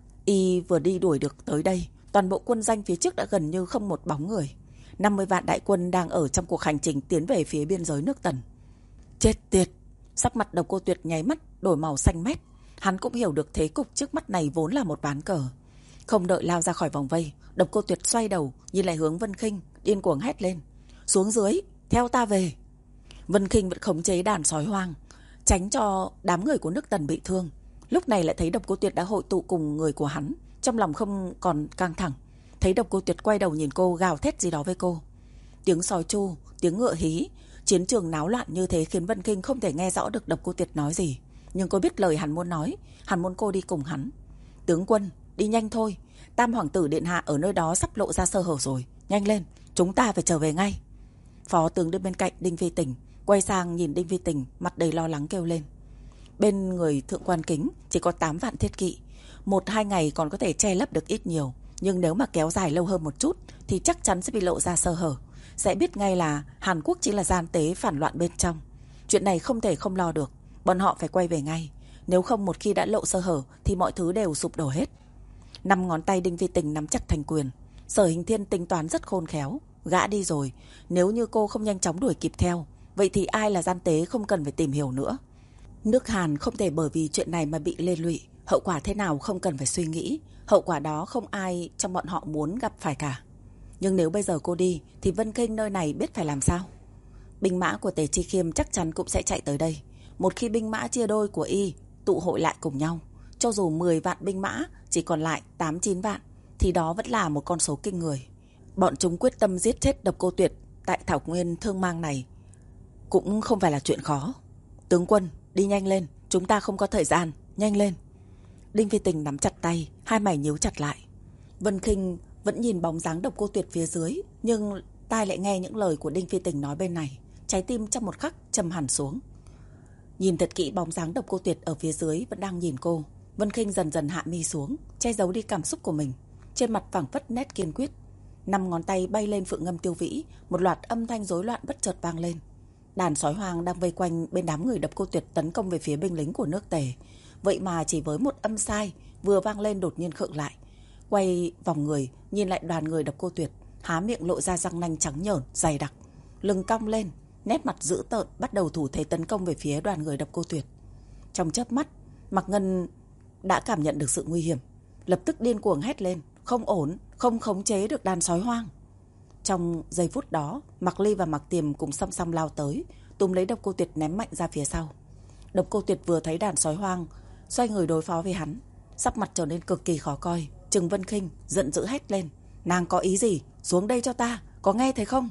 y vừa đi đuổi được tới đây, toàn bộ quân danh phía trước đã gần như không một bóng người. năm mươi vạn đại quân đang ở trong cuộc hành trình tiến về phía biên giới nước Tần. Chết tiệt! Sắc mặt Độc Cô Tuyệt nháy mắt đổi màu xanh mét. Hắn cũng hiểu được thế cục trước mắt này vốn là một ván cờ. Không đợi lao ra khỏi vòng vây, Độc Cô Tuyệt xoay đầu nhìn lại hướng Vân Khinh, điên cuồng hét lên: xuống dưới, theo ta về. Vân Khinh vẫn khống chế đàn sói hoang, tránh cho đám người của nước Tần bị thương. Lúc này lại thấy Độc Cô Tuyệt đã hội tụ cùng người của hắn, trong lòng không còn căng thẳng. Thấy Độc Cô Tuyệt quay đầu nhìn cô, gào thét gì đó với cô. Tiếng sói tru, tiếng ngựa hí, chiến trường náo loạn như thế khiến Vân Khinh không thể nghe rõ được Độc Cô Tuyệt nói gì. Nhưng cô biết lời hắn muốn nói, hắn muốn cô đi cùng hắn. Tướng quân, đi nhanh thôi, Tam Hoàng tử điện hạ ở nơi đó sắp lộ ra sơ hở rồi. Nhanh lên, chúng ta phải trở về ngay. Phó tướng đứng bên cạnh Đinh Phi Tình quay sang nhìn Đinh Phi Tình, mặt đầy lo lắng kêu lên. Bên người thượng quan Kính chỉ có tám vạn thiết kỵ, một hai ngày còn có thể che lấp được ít nhiều, nhưng nếu mà kéo dài lâu hơn một chút thì chắc chắn sẽ bị lộ ra sơ hở, sẽ biết ngay là Hàn Quốc chỉ là gian tế phản loạn bên trong. Chuyện này không thể không lo được, bọn họ phải quay về ngay, nếu không một khi đã lộ sơ hở thì mọi thứ đều sụp đổ hết. Năm ngón tay Đinh Phi Tình nắm chặt thành quyền. Sở Hình Thiên tính toán rất khôn khéo, gã đi rồi, nếu như cô không nhanh chóng đuổi kịp theo, vậy thì ai là gian tế không cần phải tìm hiểu nữa. Nước Hàn không thể bởi vì chuyện này mà bị liên lụy, hậu quả thế nào không cần phải suy nghĩ, hậu quả đó không ai trong bọn họ muốn gặp phải cả. Nhưng nếu bây giờ cô đi thì Vân Khinh nơi này biết phải làm sao. Binh mã của Tề Chi Khiêm chắc chắn cũng sẽ chạy tới đây. Một khi binh mã chia đôi của y tụ hội lại cùng nhau, cho dù mười vạn binh mã chỉ còn lại tám chín vạn thì đó vẫn là một con số kinh người. Bọn chúng quyết tâm giết chết Độc Cô Tuyệt tại thảo nguyên Thương Mang này cũng không phải là chuyện khó. Tướng quân, đi nhanh lên, chúng ta không có thời gian, nhanh lên. Đinh Phi Tình nắm chặt tay, hai mày nhíu chặt lại. Vân Khinh vẫn nhìn bóng dáng Độc Cô Tuyệt phía dưới, nhưng tai lại nghe những lời của Đinh Phi Tình nói bên này, trái tim trong một khắc trầm hẳn xuống. Nhìn thật kỹ bóng dáng Độc Cô Tuyệt ở phía dưới vẫn đang nhìn cô, Vân Khinh dần dần hạ mi xuống, che giấu đi cảm xúc của mình, trên mặt phảng phất nét kiên quyết. Năm ngón tay bay lên phượng ngâm tiêu vĩ, một loạt âm thanh rối loạn bất chợt vang lên. Đàn sói hoang đang vây quanh bên đám người Độc Cô Tuyệt tấn công về phía binh lính của nước Tề. Vậy mà chỉ với một âm sai vừa vang lên đột nhiên khựng lại, quay vòng người nhìn lại đoàn người Độc Cô Tuyệt, há miệng lộ ra răng nanh trắng nhởn dày đặc, lưng cong lên, nét mặt dữ tợn bắt đầu thủ thế tấn công về phía đoàn người Độc Cô Tuyệt. Trong chớp mắt, Mạc Ngân đã cảm nhận được sự nguy hiểm, lập tức điên cuồng hét lên: không ổn, không khống chế được đàn sói hoang. Trong giây phút đó, Mạc Ly và Mạc Tiềm cùng song song lao tới, túm lấy Độc Cô Tuyệt ném mạnh ra phía sau. Độc Cô Tuyệt vừa thấy đàn sói hoang xoay người đối phó với hắn, sắc mặt trở nên cực kỳ khó coi, trừng Vân Khinh giận dữ hét lên: nàng có ý gì, xuống đây cho ta, có nghe thấy không?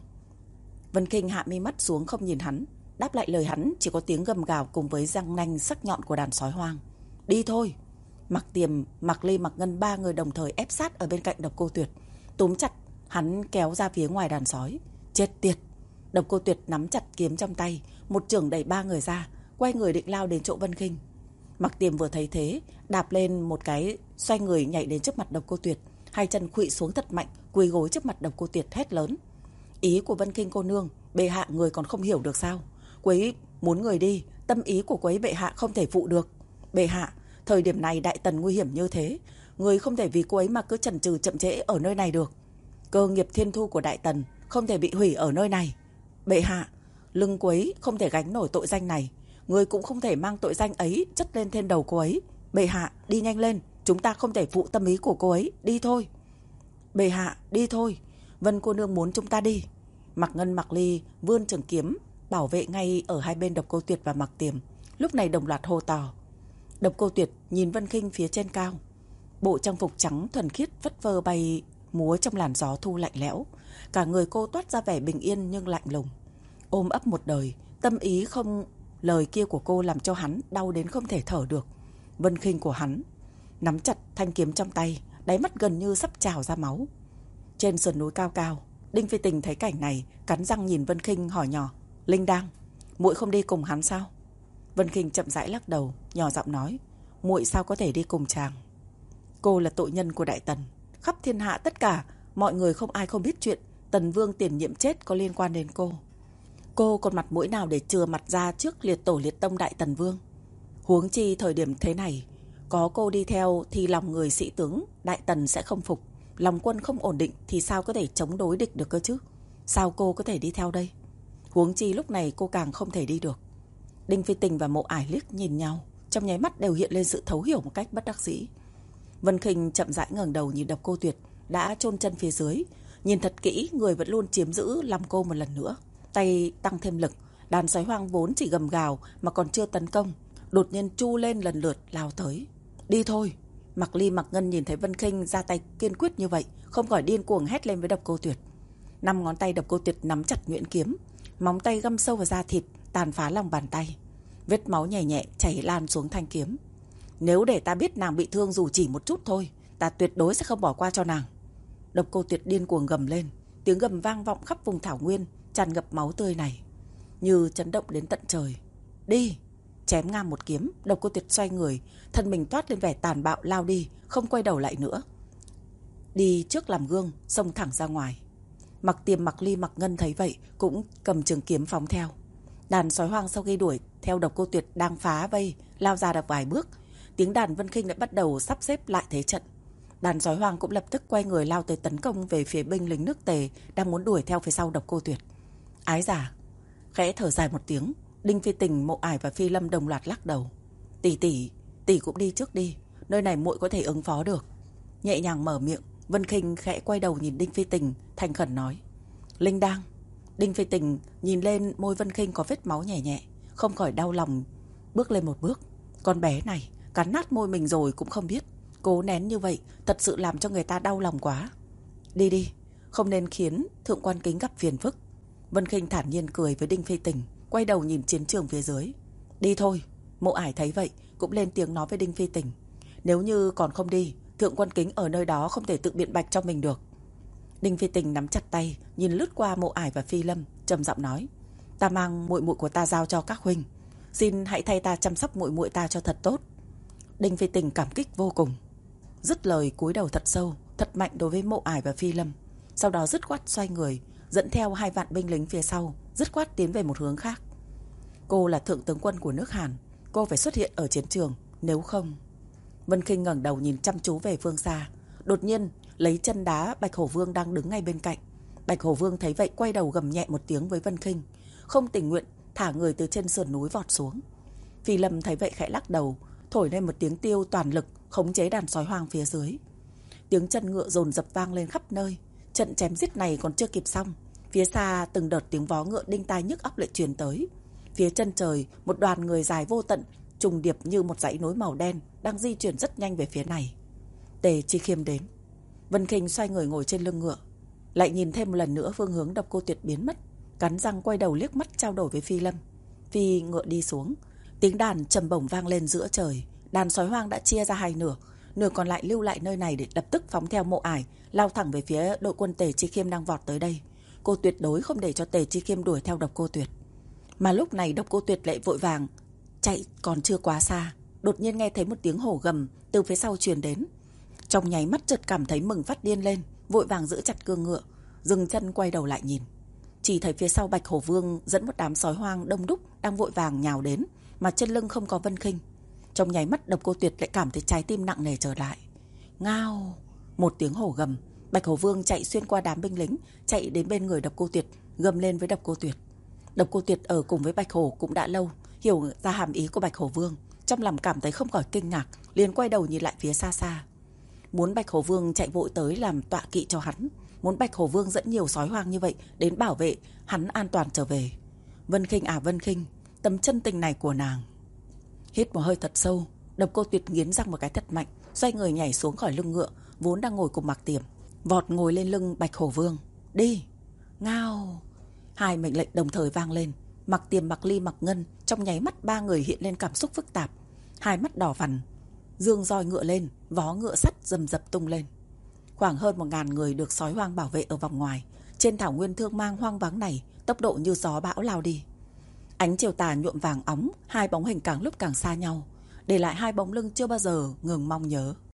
Vân Khinh hạ mi mắt xuống không nhìn hắn, đáp lại lời hắn chỉ có tiếng gầm gào cùng với răng nanh sắc nhọn của đàn sói hoang. Đi thôi. Mặc Tiềm, Mặc Ly, Mặc Ngân ba người đồng thời ép sát ở bên cạnh Độc Cô Tuyệt, túm chặt hắn kéo ra phía ngoài đàn sói. Chết tiệt! Độc Cô Tuyệt nắm chặt kiếm trong tay, một chưởng đẩy ba người ra, quay người định lao đến chỗ Vân Khinh. Mặc Tiềm vừa thấy thế, đạp lên một cái, xoay người nhảy đến trước mặt Độc Cô Tuyệt, hai chân khuỵu xuống thật mạnh, quỳ gối trước mặt Độc Cô Tuyệt hét lớn: Ý của Vân Khinh cô nương, bệ hạ người còn không hiểu được sao? Quấy muốn người đi, tâm ý của quấy bệ hạ không thể phụ được. Bệ hạ, thời điểm này đại tần nguy hiểm như thế, người không thể vì cô ấy mà cứ chần chừ chậm trễ ở nơi này được. Cơ nghiệp thiên thu của đại tần không thể bị hủy ở nơi này. Bệ hạ, lưng cô ấy không thể gánh nổi tội danh này, người cũng không thể mang tội danh ấy chất lên trên đầu cô ấy. Bệ hạ, đi nhanh lên, chúng ta không thể phụ tâm ý của cô ấy, đi thôi. Bệ hạ, đi thôi, Vân cô nương muốn chúng ta đi. Mặc Ngân, Mặc Ly vươn trường kiếm bảo vệ ngay ở hai bên Độc Cô Tuyệt và Mặc Tiềm, lúc này đồng loạt hô to. Độc Cô Tuyệt nhìn Vân Khinh phía trên cao, bộ trang phục trắng thuần khiết phất phơ bay múa trong làn gió thu lạnh lẽo, cả người cô toát ra vẻ bình yên nhưng lạnh lùng. Ôm ấp một đời, tâm ý không lời kia của cô làm cho hắn đau đến không thể thở được. Vân Khinh của hắn nắm chặt thanh kiếm trong tay, đáy mắt gần như sắp trào ra máu. Trên sườn núi cao cao, Đinh Phi Tình thấy cảnh này, cắn răng nhìn Vân Khinh hỏi nhỏ: Linh Đang, muội không đi cùng hắn sao? Vân Khinh chậm rãi lắc đầu, nhỏ giọng nói: Muội sao có thể đi cùng chàng? Cô là tội nhân của đại tần, khắp thiên hạ tất cả mọi người không ai không biết chuyện Tần Vương tiền nhiệm chết có liên quan đến cô. Cô còn mặt mũi nào để chừa mặt ra trước liệt tổ liệt tông đại Tần Vương? Huống chi thời điểm thế này, có cô đi theo thì lòng người sĩ tướng đại tần sẽ không phục, lòng quân không ổn định thì sao có thể chống đối địch được cơ chứ? Sao cô có thể đi theo đây? Huống chi lúc này cô càng không thể đi được. Đinh Phi Tình và Mộ Ải liếc nhìn nhau, trong nháy mắt đều hiện lên sự thấu hiểu một cách bất đắc dĩ. Vân Khinh chậm rãi ngẩng đầu nhìn Độc Cô Tuyệt đã chôn chân phía dưới, nhìn thật kỹ, người vẫn luôn chiếm giữ lòng cô một lần nữa. Tay tăng thêm lực, đàn sói hoang vốn chỉ gầm gào mà còn chưa tấn công, đột nhiên chu lên lần lượt lao tới. Đi thôi! Mặc Ly, Mặc Ngân nhìn thấy Vân Khinh ra tay kiên quyết như vậy, không khỏi điên cuồng hét lên với Độc Cô Tuyệt. Năm ngón tay Độc Cô Tuyệt nắm chặt nhuyễn kiếm, móng tay găm sâu vào da thịt, tàn phá lòng bàn tay. Vết máu nhẹ nhẹ chảy lan xuống thanh kiếm. Nếu để ta biết nàng bị thương dù chỉ một chút thôi, ta tuyệt đối sẽ không bỏ qua cho nàng. Độc Cô Tuyệt điên cuồng gầm lên, tiếng gầm vang vọng khắp vùng thảo nguyên, tràn ngập máu tươi này, như chấn động đến tận trời. Đi! Chém ngang một kiếm, Độc Cô Tuyệt xoay người, thân mình toát lên vẻ tàn bạo lao đi, không quay đầu lại nữa. Đi trước làm gương, xông thẳng ra ngoài. Mặc Tiềm, Mặc Ly, Mặc Ngân thấy vậy cũng cầm trường kiếm phóng theo. Đàn sói hoang sau khi đuổi theo Độc Cô Tuyệt đang phá vây, lao ra được vài bước, tiếng đàn Vân Khinh đã bắt đầu sắp xếp lại thế trận. Đàn sói hoang cũng lập tức quay người lao tới tấn công về phía binh lính nước Tề đang muốn đuổi theo phía sau Độc Cô Tuyệt. Ái giả khẽ thở dài một tiếng, Đinh Phi Tình, Mộ Ải và Phi Lâm đồng loạt lắc đầu. Tỷ tỷ, tỷ cũng đi trước đi, nơi này muội có thể ứng phó được. Nhẹ nhàng mở miệng, Vân Khinh khẽ quay đầu nhìn Đinh Phi Tình, thành khẩn nói: Linh Đang. Đinh Phi Tình nhìn lên môi Vân Khinh có vết máu nhẹ nhẹ, không khỏi đau lòng, bước lên một bước. Con bé này cắn nát môi mình rồi cũng không biết, cố nén như vậy thật sự làm cho người ta đau lòng quá. Đi đi, không nên khiến Thượng Quan Kính gặp phiền phức. Vân Khinh thản nhiên cười với Đinh Phi Tình, quay đầu nhìn chiến trường phía dưới. Đi thôi! Mộ Ải thấy vậy cũng lên tiếng nói với Đinh Phi Tình. Nếu như còn không đi, Thượng Quan Kính ở nơi đó không thể tự biện bạch cho mình được. Đinh Phi Tình nắm chặt tay, nhìn lướt qua Mộ Ải và Phi Lâm, trầm giọng nói: Ta mang muội muội của ta giao cho các huynh, xin hãy thay ta chăm sóc muội muội ta cho thật tốt. Đinh Phi Tình cảm kích vô cùng, dứt lời cúi đầu thật sâu, thật mạnh đối với Mộ Ải và Phi Lâm. Sau đó dứt khoát xoay người, dẫn theo hai vạn binh lính phía sau, dứt khoát tiến về một hướng khác. Cô là thượng tướng quân của nước Hàn, cô phải xuất hiện ở chiến trường, nếu không... Vân Khinh ngẩng đầu nhìn chăm chú về phương xa, đột nhiên lấy chân đá Bạch Hổ Vương đang đứng ngay bên cạnh. Bạch Hổ Vương thấy vậy quay đầu gầm nhẹ một tiếng với Vân Khinh, không tình nguyện thả người từ trên sườn núi vọt xuống. Phi Lâm thấy vậy khẽ lắc đầu, thổi lên một tiếng tiêu toàn lực, khống chế đàn sói hoang phía dưới. Tiếng chân ngựa dồn dập vang lên khắp nơi. Trận chém giết này còn chưa kịp xong, phía xa từng đợt tiếng vó ngựa đinh tai nhức óc lại truyền tới. Phía chân trời, một đoàn người dài vô tận, trùng điệp như một dãy núi màu đen, đang di chuyển rất nhanh về phía này. Tề Chi Khiêm đến. Vân Khinh xoay người ngồi trên lưng ngựa, lại nhìn thêm một lần nữa phương hướng Độc Cô Tuyệt biến mất, cắn răng quay đầu liếc mắt trao đổi với Phi Lâm. Phi ngựa đi xuống, tiếng đàn trầm bổng vang lên giữa trời, Đàn sói hoang đã chia ra hai nửa, nửa còn lại lưu lại nơi này để lập tức phóng theo Mộ Ải, lao thẳng về phía đội quân Tề Chi Khiêm đang vọt tới đây. Cô tuyệt đối không để cho Tề Chi Khiêm đuổi theo Độc Cô Tuyệt. Mà lúc này Độc Cô Tuyệt lại vội vàng chạy còn chưa quá xa, đột nhiên nghe thấy một tiếng hổ gầm từ phía sau truyền đến. Trong nháy mắt chợt cảm thấy mừng phát điên lên, vội vàng giữ chặt cương ngựa, dừng chân quay đầu lại nhìn. Chỉ thấy phía sau Bạch Hổ Vương dẫn một đám sói hoang đông đúc đang vội vàng nhào đến, mà trên lưng không có Vân Khinh. Trong nháy mắt Độc Cô Tuyệt lại cảm thấy trái tim nặng nề trở lại. Ngao! Một tiếng hổ gầm, Bạch Hổ Vương chạy xuyên qua đám binh lính, chạy đến bên người Độc Cô Tuyệt, gầm lên với Độc Cô Tuyệt. Độc Cô Tuyệt ở cùng với Bạch Hổ cũng đã lâu, hiểu ra hàm ý của Bạch Hổ Vương, trong lòng cảm thấy không khỏi kinh ngạc, liền quay đầu nhìn lại phía xa xa. Muốn Bạch Hổ Vương chạy vội tới làm tọa kỵ cho hắn, muốn Bạch Hổ Vương dẫn nhiều sói hoang như vậy đến bảo vệ hắn an toàn trở về. Vân Khinh à Vân Khinh, tấm chân tình này của nàng. Hít một hơi thật sâu, Độc Cô Tuyệt nghiến răng một cái thật mạnh, xoay người nhảy xuống khỏi lưng ngựa vốn đang ngồi cùng Mạc Tiềm, vọt ngồi lên lưng Bạch Hổ Vương. Đi! Ngao! Hai mệnh lệnh đồng thời vang lên. Mạc Tiềm, Mạc Ly, Mạc Ngân trong nháy mắt ba người hiện lên cảm xúc phức tạp, hai mắt đỏ vằn, dương roi ngựa lên, vó ngựa sắt rầm rập tung lên. Khoảng hơn một ngàn người được sói hoang bảo vệ ở vòng ngoài. Trên thảo nguyên thương mang hoang vắng này, tốc độ như gió bão lao đi. Ánh chiều tà nhuộm vàng óng, hai bóng hình càng lúc càng xa nhau, để lại hai bóng lưng chưa bao giờ ngừng mong nhớ.